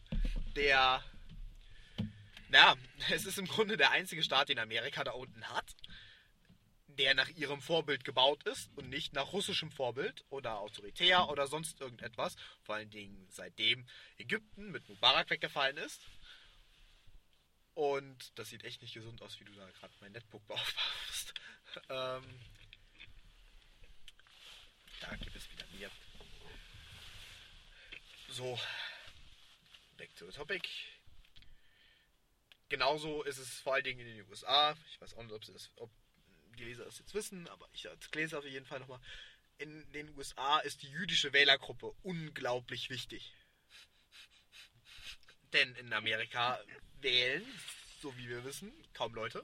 Es ist im Grunde der einzige Staat, den Amerika da unten hat, der nach ihrem Vorbild gebaut ist und nicht nach russischem Vorbild oder autoritär oder sonst irgendetwas. Vor allen Dingen seitdem Ägypten mit Mubarak weggefallen ist. Und das sieht echt nicht gesund aus, wie du da gerade mein Netbook aufbaust. Da gibt es wieder mir. So, back to the topic. Genauso ist es vor allen Dingen in den USA. Ich weiß auch nicht, ob die Leser das jetzt wissen, aber ich erkläre es auf jeden Fall nochmal. In den USA ist die jüdische Wählergruppe unglaublich wichtig. Denn in Amerika wählen, so wie wir wissen, kaum Leute.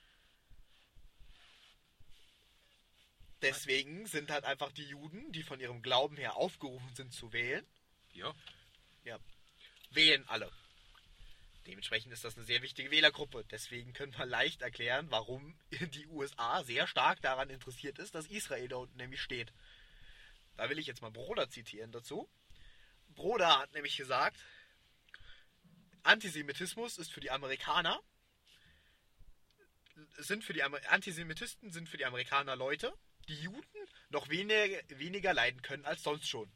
Deswegen sind halt einfach die Juden, die von ihrem Glauben her aufgerufen sind zu wählen, Ja. wählen alle. Dementsprechend ist das eine sehr wichtige Wählergruppe. Deswegen können wir leicht erklären, warum die USA sehr stark daran interessiert ist, dass Israel da unten nämlich steht. Da will ich jetzt mal Broder zitieren dazu. Broder hat nämlich gesagt, Antisemitismus ist für die Amerikaner, Antisemitisten sind für die Amerikaner Leute, die Juden noch weniger leiden können als sonst schon.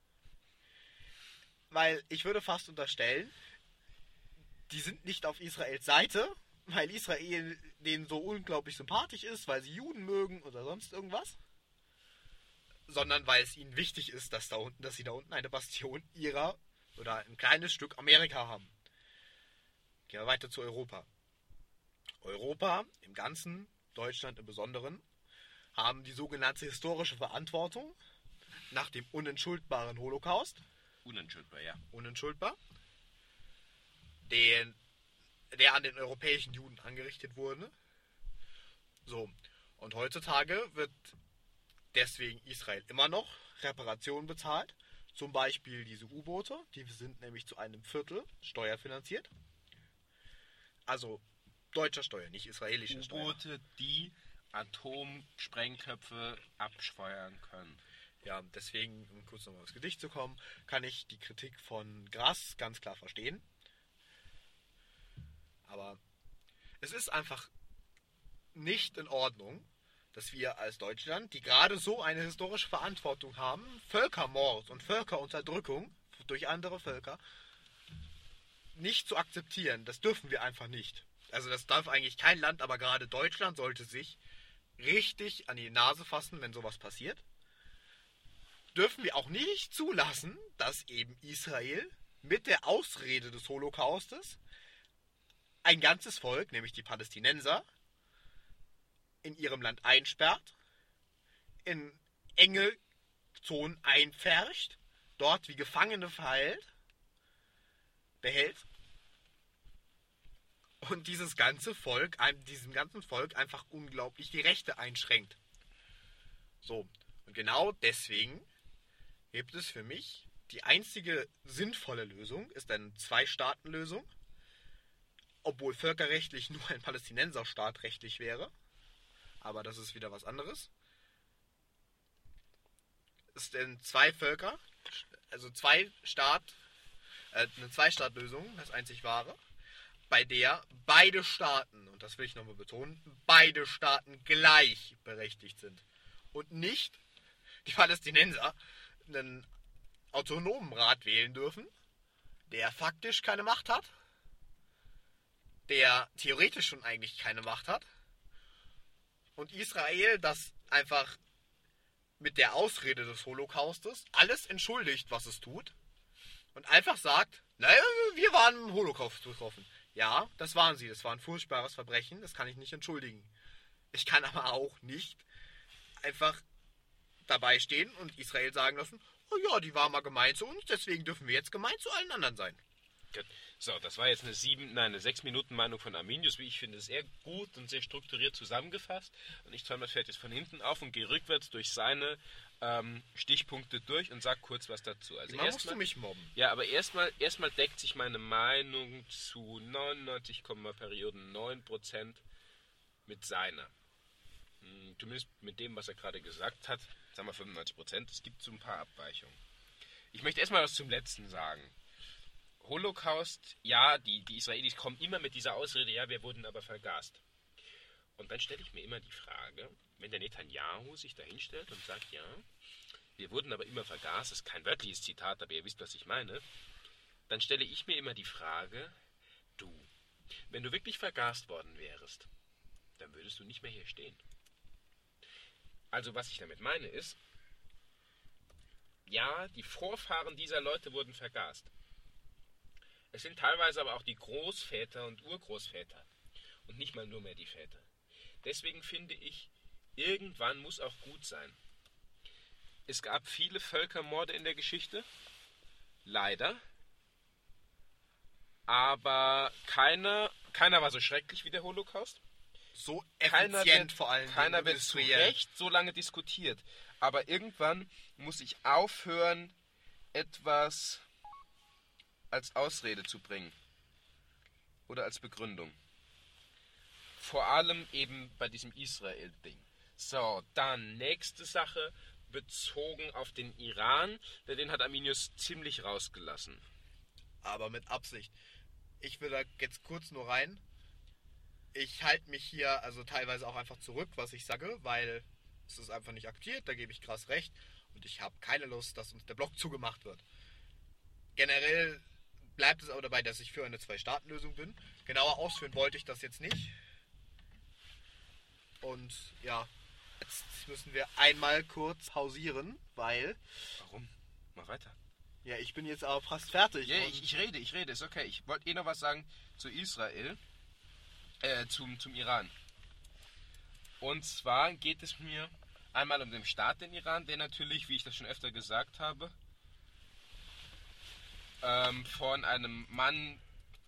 Weil ich würde fast unterstellen, die sind nicht auf Israels Seite, weil Israel denen so unglaublich sympathisch ist, weil sie Juden mögen oder sonst irgendwas, sondern weil es ihnen wichtig ist, dass sie da unten eine Bastion ihrer oder ein kleines Stück Amerika haben. Gehen wir weiter zu Europa. Europa im Ganzen, Deutschland im Besonderen, haben die sogenannte historische Verantwortung nach dem unentschuldbaren Holocaust. Unentschuldbar, ja. Unentschuldbar. Der an den europäischen Juden angerichtet wurde. So, und heutzutage wird deswegen Israel immer noch Reparationen bezahlt. Zum Beispiel diese U-Boote, die sind nämlich zu einem Viertel steuerfinanziert. Also deutscher Steuer, nicht israelische Steuer. U-Boote, die Atomsprengköpfe abfeuern können. Ja, deswegen, um kurz nochmal aufs Gedicht zu kommen, kann ich die Kritik von Grass ganz klar verstehen. Aber es ist einfach nicht in Ordnung, dass wir als Deutschland, die gerade so eine historische Verantwortung haben, Völkermord und Völkerunterdrückung durch andere Völker nicht zu akzeptieren. Das dürfen wir einfach nicht. Also das darf eigentlich kein Land, aber gerade Deutschland sollte sich richtig an die Nase fassen, wenn sowas passiert. Dürfen wir auch nicht zulassen, dass eben Israel mit der Ausrede des Holocaustes ein ganzes Volk, nämlich die Palästinenser, in ihrem Land einsperrt, in enge Zonen einpfercht, dort wie Gefangene behält und diesem ganzen Volk einfach unglaublich die Rechte einschränkt. So, und genau deswegen gibt es für mich die einzige sinnvolle Lösung, ist eine Zwei-Staaten-Lösung, obwohl völkerrechtlich nur ein Palästinenserstaat rechtlich wäre. Aber das ist wieder was anderes. Es ist denn zwei Völker, also eine Zwei-Staat-Lösung, das einzig wahre, bei der beide Staaten, und das will ich nochmal betonen, beide Staaten gleichberechtigt sind. Und nicht die Palästinenser einen autonomen Rat wählen dürfen, der faktisch keine Macht hat, der theoretisch schon eigentlich keine Macht hat, und Israel, das einfach mit der Ausrede des Holocaustes alles entschuldigt, was es tut, und einfach sagt, naja, wir waren im Holocaust betroffen. Ja, das waren sie, das war ein furchtbares Verbrechen, das kann ich nicht entschuldigen. Ich kann aber auch nicht einfach dabei stehen und Israel sagen lassen, oh ja, die war mal gemein zu uns, deswegen dürfen wir jetzt gemein zu allen anderen sein. So, das war jetzt eine 6-Minuten-Meinung von Arminius, wie ich finde, sehr gut und sehr strukturiert zusammengefasst. Und ich zäume das Pferd jetzt von hinten auf und gehe rückwärts durch seine Stichpunkte durch und sag kurz was dazu. Also Immer musst du mich mobben. Ja, aber erstmal deckt sich meine Meinung zu 99,9% mit seiner. Zumindest mit dem, was er gerade gesagt hat, sagen wir 95%. Es gibt so ein paar Abweichungen. Ich möchte erstmal was zum Letzten sagen. Holocaust, ja, die Israelis kommen immer mit dieser Ausrede, ja, wir wurden aber vergast. Und dann stelle ich mir immer die Frage, wenn der Netanyahu sich da hinstellt und sagt, ja, wir wurden aber immer vergast, das ist kein wörtliches Zitat, aber ihr wisst, was ich meine, dann stelle ich mir immer die Frage, du, wenn du wirklich vergast worden wärst, dann würdest du nicht mehr hier stehen. Also was ich damit meine ist, ja, die Vorfahren dieser Leute wurden vergast. Es sind teilweise aber auch die Großväter und Urgroßväter und nicht mal nur mehr die Väter. Deswegen finde ich, irgendwann muss auch gut sein. Es gab viele Völkermorde in der Geschichte, leider, aber keiner war so schrecklich wie der Holocaust. So effizient vor allem. Keiner wird zu Recht so lange diskutiert. Aber irgendwann muss ich aufhören, etwas als Ausrede zu bringen. Oder als Begründung. Vor allem eben bei diesem Israel-Ding. So, dann nächste Sache, bezogen auf den Iran. Den hat Arminius ziemlich rausgelassen. Aber mit Absicht. Ich will da jetzt kurz nur rein. Ich halte mich hier also teilweise auch einfach zurück, was ich sage, weil es ist einfach nicht akzeptiert, da gebe ich krass recht. Und ich habe keine Lust, dass uns der Block zugemacht wird. Generell bleibt es aber dabei, dass ich für eine Zwei-Staaten-Lösung bin. Genauer ausführen wollte ich das jetzt nicht. Und ja, jetzt müssen wir einmal kurz pausieren, weil... Warum? Mach weiter. Ja, ich bin jetzt aber fast fertig. Ja, ich rede, ist okay. Ich wollte noch was sagen zu Israel, zum Iran. Und zwar geht es mir einmal um den Staat den Iran, der natürlich, wie ich das schon öfter gesagt habe, von einem Mann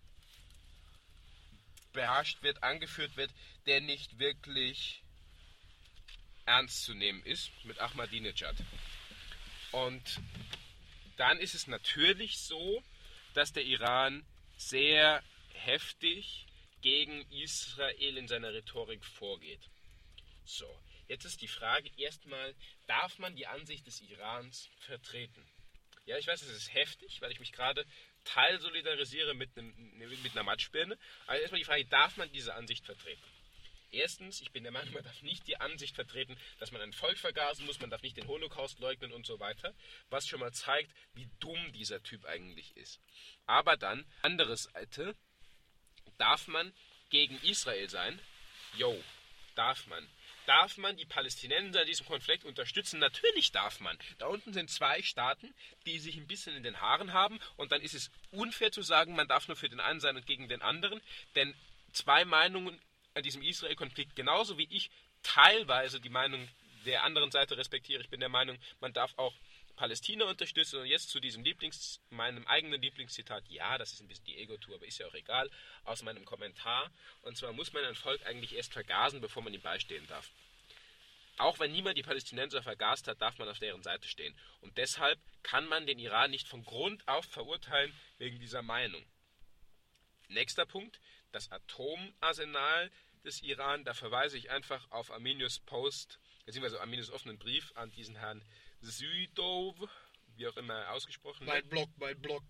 beherrscht wird, angeführt wird, der nicht wirklich ernst zu nehmen ist, mit Ahmadinejad. Und dann ist es natürlich so, dass der Iran sehr heftig gegen Israel in seiner Rhetorik vorgeht. So, jetzt ist die Frage erstmal, darf man die Ansicht des Irans vertreten? Ja, ich weiß, es ist heftig, weil ich mich gerade teilsolidarisiere mit einer Matschbirne. Also erstmal die Frage, darf man diese Ansicht vertreten? Erstens, ich bin der Meinung, man darf nicht die Ansicht vertreten, dass man ein Volk vergasen muss, man darf nicht den Holocaust leugnen und so weiter, was schon mal zeigt, wie dumm dieser Typ eigentlich ist. Aber dann, andere Seite, darf man gegen Israel sein? Jo, darf man. Darf man die Palästinenser in diesem Konflikt unterstützen? Natürlich darf man. Da unten sind zwei Staaten, die sich ein bisschen in den Haaren haben und dann ist es unfair zu sagen, man darf nur für den einen sein und gegen den anderen, denn zwei Meinungen an diesem Israel-Konflikt, genauso wie ich teilweise die Meinung der anderen Seite respektiere. Ich bin der Meinung, man darf auch Palästina unterstützen und jetzt zu diesem meinem eigenen Lieblingszitat, ja, das ist ein bisschen die Ego-Tour, aber ist ja auch egal, aus meinem Kommentar. Und zwar muss man ein Volk eigentlich erst vergasen, bevor man ihm beistehen darf. Auch wenn niemand die Palästinenser vergast hat, darf man auf deren Seite stehen. Und deshalb kann man den Iran nicht von Grund auf verurteilen wegen dieser Meinung. Nächster Punkt, das Atomarsenal des Iran, da verweise ich einfach auf Arminius Post, beziehungsweise Arminius offenen Brief an diesen Herrn Südov, wie auch immer ausgesprochen wird. Mein Blog.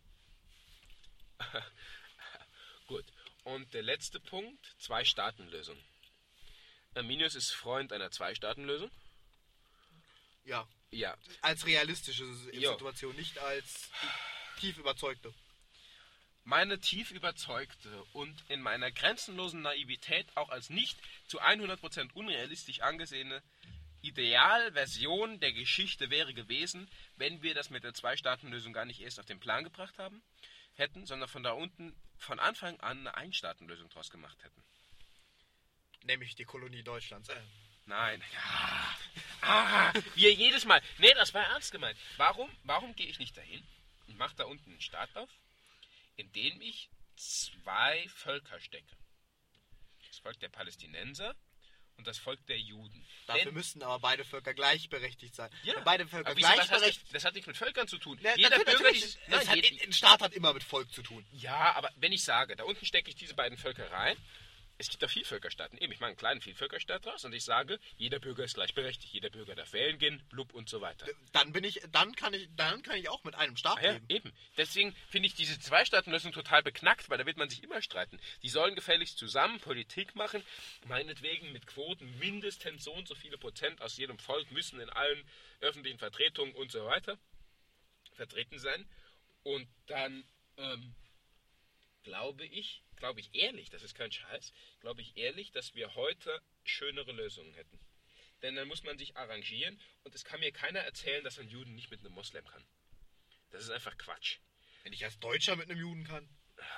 Gut. Und der letzte Punkt, Zwei-Staaten-Lösung. Arminius ist Freund einer Zwei-Staaten-Lösung. Ja. Ja. Als realistische Situation, nicht als tief überzeugte. Meine tief überzeugte und in meiner grenzenlosen Naivität auch als nicht zu 100% unrealistisch angesehene Idealversion der Geschichte wäre gewesen, wenn wir das mit der Zwei-Staaten-Lösung gar nicht erst auf den Plan gebracht hätten, sondern von da unten von Anfang an eine Ein-Staaten-Lösung draus gemacht hätten. Nämlich die Kolonie Deutschlands. Nein. Ja. Wir jedes Mal. Nee, das war ernst gemeint. Warum gehe ich nicht dahin und mache da unten einen Staat auf, in dem ich zwei Völker stecke? Das Volk der Palästinenser und das Volk der Juden. Dafür müssten aber beide Völker gleichberechtigt sein. Ja. Wenn beide Völker Aber wieso, gleichberechtigt... das hat nichts mit Völkern zu tun. Ja, Jeder Bürger natürlich, ein Staat hat immer mit Volk zu tun. Ja, aber wenn ich sage, da unten stecke ich diese beiden Völker rein, es gibt da Vielvölkerstaaten. Eben, ich mache einen kleinen Vielvölkerstaat draus und ich sage, jeder Bürger ist gleichberechtigt, jeder Bürger darf wählen gehen, blub und so weiter. Dann kann ich auch mit einem Staat Ja, leben. eben. Deswegen finde ich diese Zwei-Staaten-Lösung total beknackt, weil da wird man sich immer streiten. Die sollen gefälligst zusammen Politik machen, meinetwegen mit Quoten mindestens so und so viele Prozent aus jedem Volk müssen in allen öffentlichen Vertretungen und so weiter vertreten sein. Und dann glaube ich ehrlich, das ist kein Scheiß, glaube ich ehrlich, dass wir heute schönere Lösungen hätten. Denn dann muss man sich arrangieren und es kann mir keiner erzählen, dass ein Juden nicht mit einem Moslem kann. Das ist einfach Quatsch. Wenn ich als Deutscher mit einem Juden kann.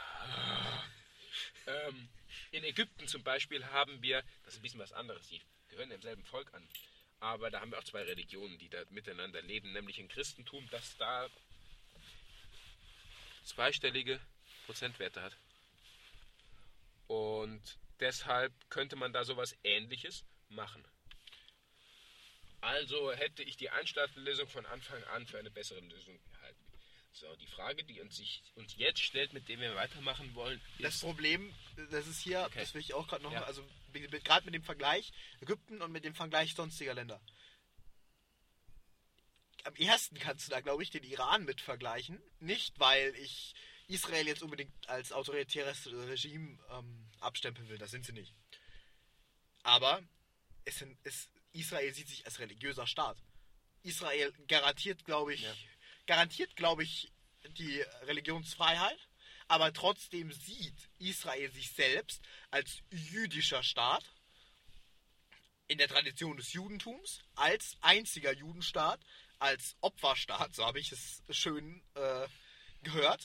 In Ägypten zum Beispiel haben wir, das ist ein bisschen was anderes, die gehören demselben Volk an, aber da haben wir auch zwei Religionen, die da miteinander leben, nämlich ein Christentum, das da zweistellige Prozentwerte hat. Und deshalb könnte man da sowas Ähnliches machen. Also hätte ich die Einstaatenlösung von Anfang an für eine bessere Lösung gehalten. So, die Frage, die uns jetzt stellt, mit der wir weitermachen wollen, ist... Das Problem, das ist hier, Okay. das will ich auch gerade noch Ja. mal, also gerade mit dem Vergleich Ägypten und mit dem Vergleich sonstiger Länder. Am ersten kannst du da, glaube ich, den Iran mit vergleichen. Nicht, weil ich Israel jetzt unbedingt als autoritäres Regime abstempeln will, das sind sie nicht. Aber Israel sieht sich als religiöser Staat. Israel garantiert, glaube ich, die Religionsfreiheit, aber trotzdem sieht Israel sich selbst als jüdischer Staat in der Tradition des Judentums, als einziger Judenstaat, als Opferstaat, so habe ich es schön gehört.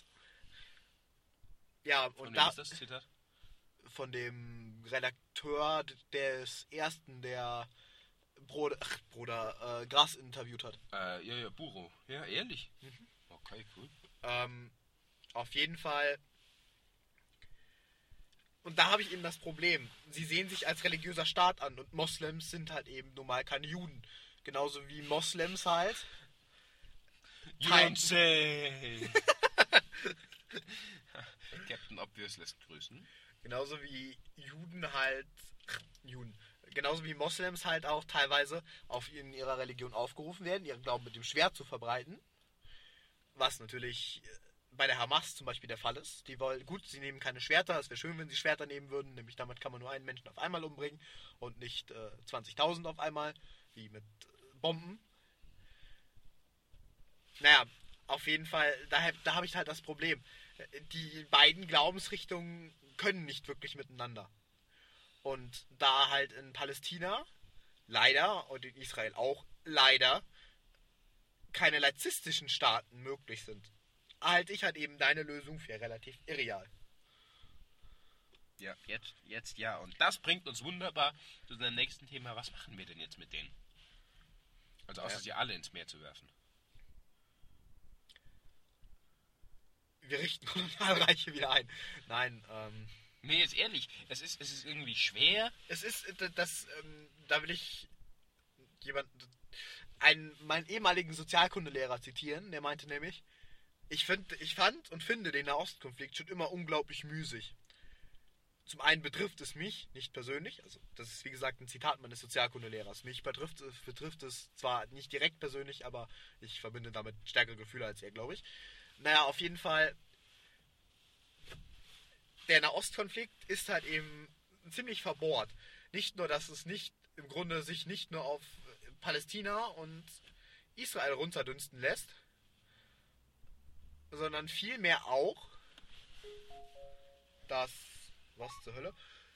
Ja, Von und wem da ist das Zitat? von dem Redakteur des ersten, der Bruder Grass interviewt hat. Ja, Buro. Ja, ehrlich? Okay, cool. Auf jeden Fall. Und da habe ich eben das Problem. Sie sehen sich als religiöser Staat an und Moslems sind halt eben nun mal keine Juden. Genauso wie Moslems halt. You don't say! Captain Obvious lässt grüßen. Genauso wie Juden halt. Genauso wie Moslems halt auch teilweise in ihrer Religion aufgerufen werden, ihren Glauben mit dem Schwert zu verbreiten. Was natürlich bei der Hamas zum Beispiel der Fall ist. Die wollen, gut, sie nehmen keine Schwerter, es wäre schön, wenn sie Schwerter nehmen würden, nämlich damit kann man nur einen Menschen auf einmal umbringen und nicht 20.000 auf einmal, wie mit Bomben. Naja, auf jeden Fall, da habe ich halt das Problem. Die beiden Glaubensrichtungen können nicht wirklich miteinander. Und da halt in Palästina leider und in Israel auch leider keine laizistischen Staaten möglich sind, halte ich halt eben deine Lösung für relativ irreal. Ja, jetzt ja. Und das bringt uns wunderbar zu unserem nächsten Thema. Was machen wir denn jetzt mit denen? Also außer sie alle ins Meer zu werfen. Wir richten Kolonialreiche wieder ein. Nein, Nee, jetzt ehrlich, es ist irgendwie schwer. es ist, da will ich meinen ehemaligen Sozialkundelehrer zitieren, der meinte nämlich, ich fand und finde den Nahostkonflikt schon immer unglaublich müßig. Zum einen betrifft es mich nicht persönlich, also das ist wie gesagt ein Zitat meines Sozialkundelehrers. Mich betrifft es zwar nicht direkt persönlich, aber ich verbinde damit stärkere Gefühle als er, glaube ich. Naja, auf jeden Fall, der Nahostkonflikt ist halt eben ziemlich verbohrt. Nicht nur, dass es nicht im Grunde sich nicht nur auf Palästina und Israel runterdünsten lässt, sondern vielmehr auch, dass, was zur Hölle,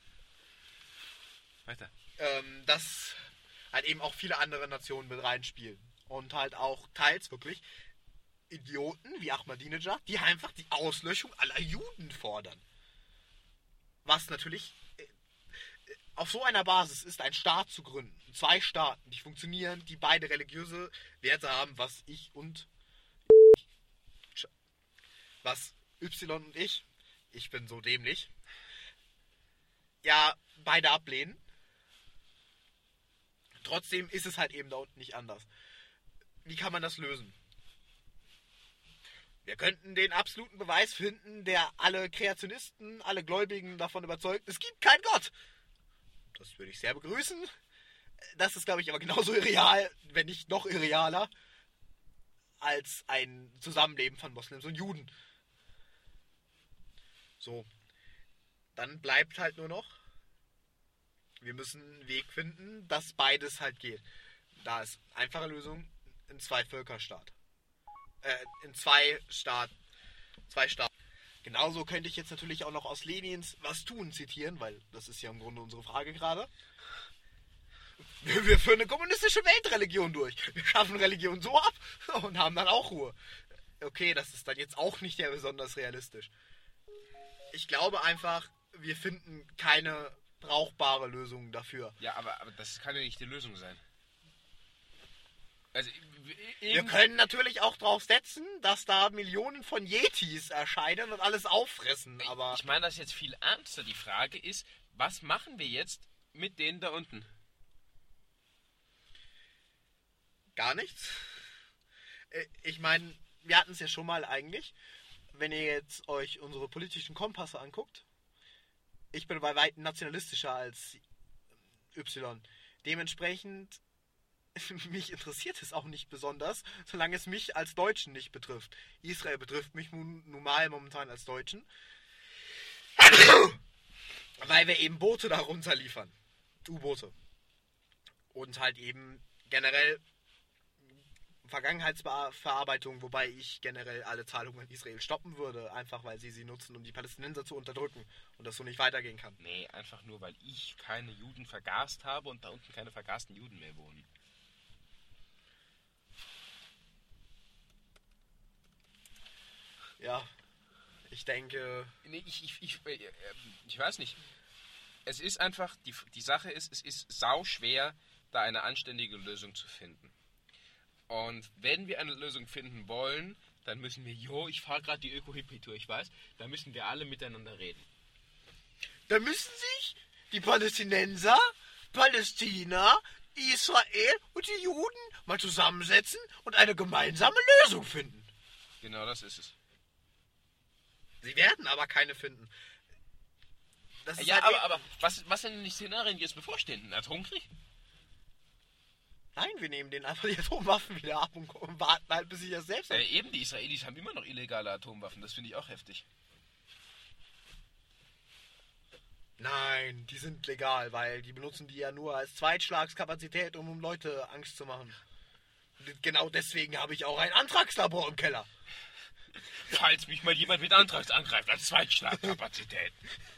Weiter. dass halt eben auch viele andere Nationen mit reinspielen. Und halt auch teils wirklich Idioten wie Ahmadinejad, die einfach die Auslöschung aller Juden fordern. Was natürlich auf so einer Basis ist, einen Staat zu gründen. 2 Staaten, die funktionieren, die beide religiöse Werte haben, was Y und ich bin so dämlich, ja, beide ablehnen. Trotzdem ist es halt eben da unten nicht anders. Wie kann man das lösen? Wir könnten den absoluten Beweis finden, der alle Kreationisten, alle Gläubigen davon überzeugt, es gibt keinen Gott. Das würde ich sehr begrüßen. Das ist, glaube ich, aber genauso irreal, wenn nicht noch irrealer, als ein Zusammenleben von Moslems und Juden. So. Dann bleibt halt nur noch, wir müssen einen Weg finden, dass beides halt geht. Da ist einfache Lösung, ein Zwei-Völker-Staat. In zwei Staaten. Genauso könnte ich jetzt natürlich auch noch aus Lenins Was tun zitieren, weil das ist ja im Grunde unsere Frage gerade. Wir führen eine kommunistische Weltreligion durch. Wir schaffen Religion so ab und haben dann auch Ruhe. Okay, das ist dann jetzt auch nicht sehr besonders realistisch. Ich glaube einfach, wir finden keine brauchbare Lösung dafür. Ja, aber das kann ja nicht die Lösung sein. Also, wir können natürlich auch drauf setzen, dass da Millionen von Yetis erscheinen und alles auffressen, aber... Ich meine das jetzt viel ernster. Die Frage ist, was machen wir jetzt mit denen da unten? Gar nichts. Ich meine, wir hatten es ja schon mal eigentlich. Wenn ihr jetzt euch unsere politischen Kompasse anguckt, ich bin bei weitem nationalistischer als Y. Dementsprechend, mich interessiert es auch nicht besonders, solange es mich als Deutschen nicht betrifft. Israel betrifft mich nun mal momentan als Deutschen. Weil wir eben Boote darunter liefern. U-Boote. Und halt eben generell Vergangenheitsverarbeitung, wobei ich generell alle Zahlungen an Israel stoppen würde, einfach weil sie nutzen, um die Palästinenser zu unterdrücken und das so nicht weitergehen kann. Nee, einfach nur, weil ich keine Juden vergast habe und da unten keine vergasten Juden mehr wohnen. Ja, ich denke... Nee, ich weiß nicht. Es ist einfach, die Sache ist, es ist sauschwer, da eine anständige Lösung zu finden. Und wenn wir eine Lösung finden wollen, dann müssen wir, ich fahre gerade die Öko-Hippie-Tour, ich weiß, da müssen wir alle miteinander reden. Da müssen sich die Palästinenser, Palästina, Israel und die Juden mal zusammensetzen und eine gemeinsame Lösung finden. Genau, das ist es. Sie werden aber keine finden. Das ist ja, halt aber was sind denn die Szenarien, die jetzt bevorstehen? Ein Atomkrieg? Nein, wir nehmen denen einfach die Atomwaffen wieder ab und warten halt, bis sie das selbst haben. Eben, die Israelis haben immer noch illegale Atomwaffen. Das finde ich auch heftig. Nein, die sind legal, weil die benutzen die ja nur als Zweitschlagskapazität, um Leute Angst zu machen. Und genau deswegen habe ich auch ein Antragslabor im Keller. Falls mich mal jemand mit Antrags angreift, als Zweitschlagkapazität.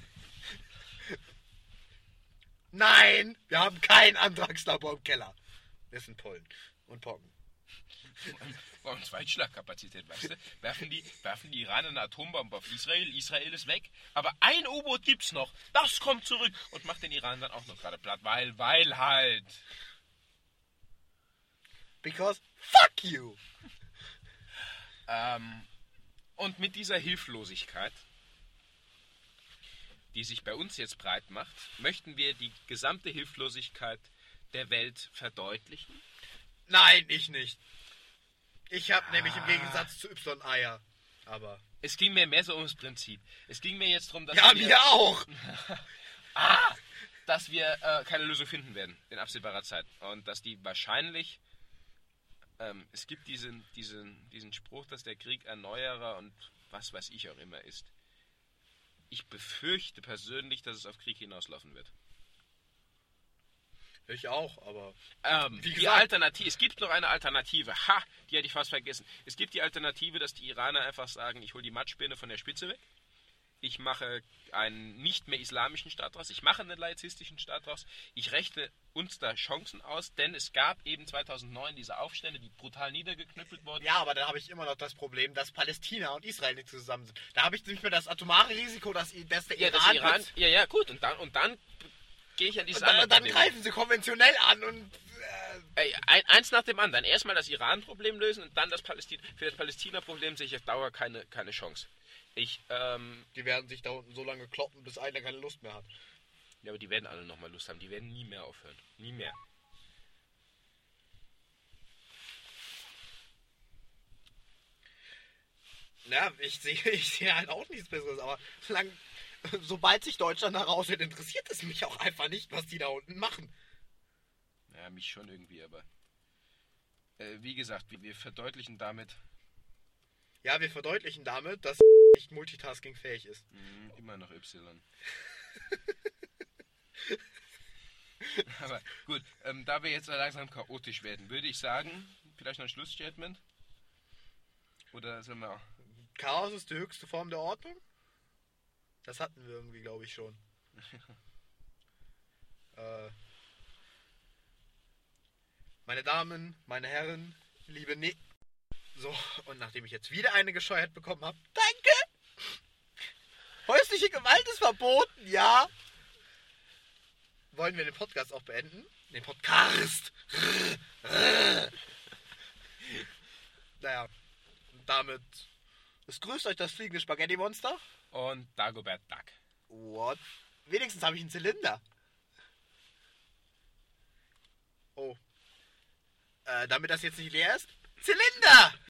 Nein, wir haben kein Antragslabor im Keller. Das sind Pollen und Pocken. Warum Zweitschlagkapazität, weißt du? Werfen die Iraner eine Atombombe auf Israel, Israel ist weg, aber ein U-Boot gibt's noch, das kommt zurück und macht den Iran dann auch noch gerade platt, weil halt. Because fuck you! Und mit dieser Hilflosigkeit, die sich bei uns jetzt breit macht, möchten wir die gesamte Hilflosigkeit der Welt verdeutlichen? Nein, ich nicht. Ich habe nämlich im Gegensatz zu Y Eier. Aber... Es ging mir mehr so ums Prinzip. Es ging mir jetzt darum, dass mir auch! dass wir keine Lösung finden werden in absehbarer Zeit. Und dass die wahrscheinlich... es gibt diesen Spruch, dass der Krieg erneuerer und was weiß ich auch immer ist. Ich befürchte persönlich, dass es auf Krieg hinauslaufen wird. Ich auch, aber... wie gesagt, Alternative, es gibt noch eine Alternative. Die hätte ich fast vergessen. Es gibt die Alternative, dass die Iraner einfach sagen, ich hole die Matschbirne von der Spitze weg. Ich mache einen nicht mehr islamischen Staat draus. Ich mache einen laizistischen Staat draus. Ich rechne uns da Chancen aus, denn es gab eben 2009 diese Aufstände, die brutal niedergeknüppelt wurden. Ja, aber da habe ich immer noch das Problem, dass Palästina und Israel nicht zusammen sind. Da habe ich nicht mehr das atomare Risiko, dass der Iran... Ja, gut. Und dann gehe ich an dieses andere Problem. Dann greifen sie konventionell an und... eins nach dem anderen. Erstmal das Iran-Problem lösen und dann das Palästina. Für das Palästina-Problem sehe ich auf Dauer keine Chance. Die werden sich da unten so lange kloppen, bis einer keine Lust mehr hat. Ja, aber die werden alle nochmal Lust haben. Die werden nie mehr aufhören. Nie mehr. Ja, ich sehe halt auch nichts Besseres, aber sobald sich Deutschland da raushält, interessiert es mich auch einfach nicht, was die da unten machen. Ja, mich schon irgendwie, aber wie gesagt, wir verdeutlichen damit... Ja, wir verdeutlichen damit, dass nicht multitaskingfähig ist. Immer noch Y. Aber gut, da wir jetzt langsam chaotisch werden, würde ich sagen, vielleicht noch ein Schlussstatement? Oder sollen wir... Chaos ist die höchste Form der Ordnung? Das hatten wir irgendwie, glaube ich, schon. Meine Damen, meine Herren, liebe So, und nachdem ich jetzt wieder eine gescheuert bekommen habe, danke! Häusliche Gewalt ist verboten, ja! Wollen wir den Podcast auch beenden? Den Podcast! Naja, damit... Es grüßt euch das fliegende Spaghetti-Monster. Und Dagobert Duck. What? Wenigstens habe ich einen Zylinder. Oh. Damit das jetzt nicht leer ist. Zylinder!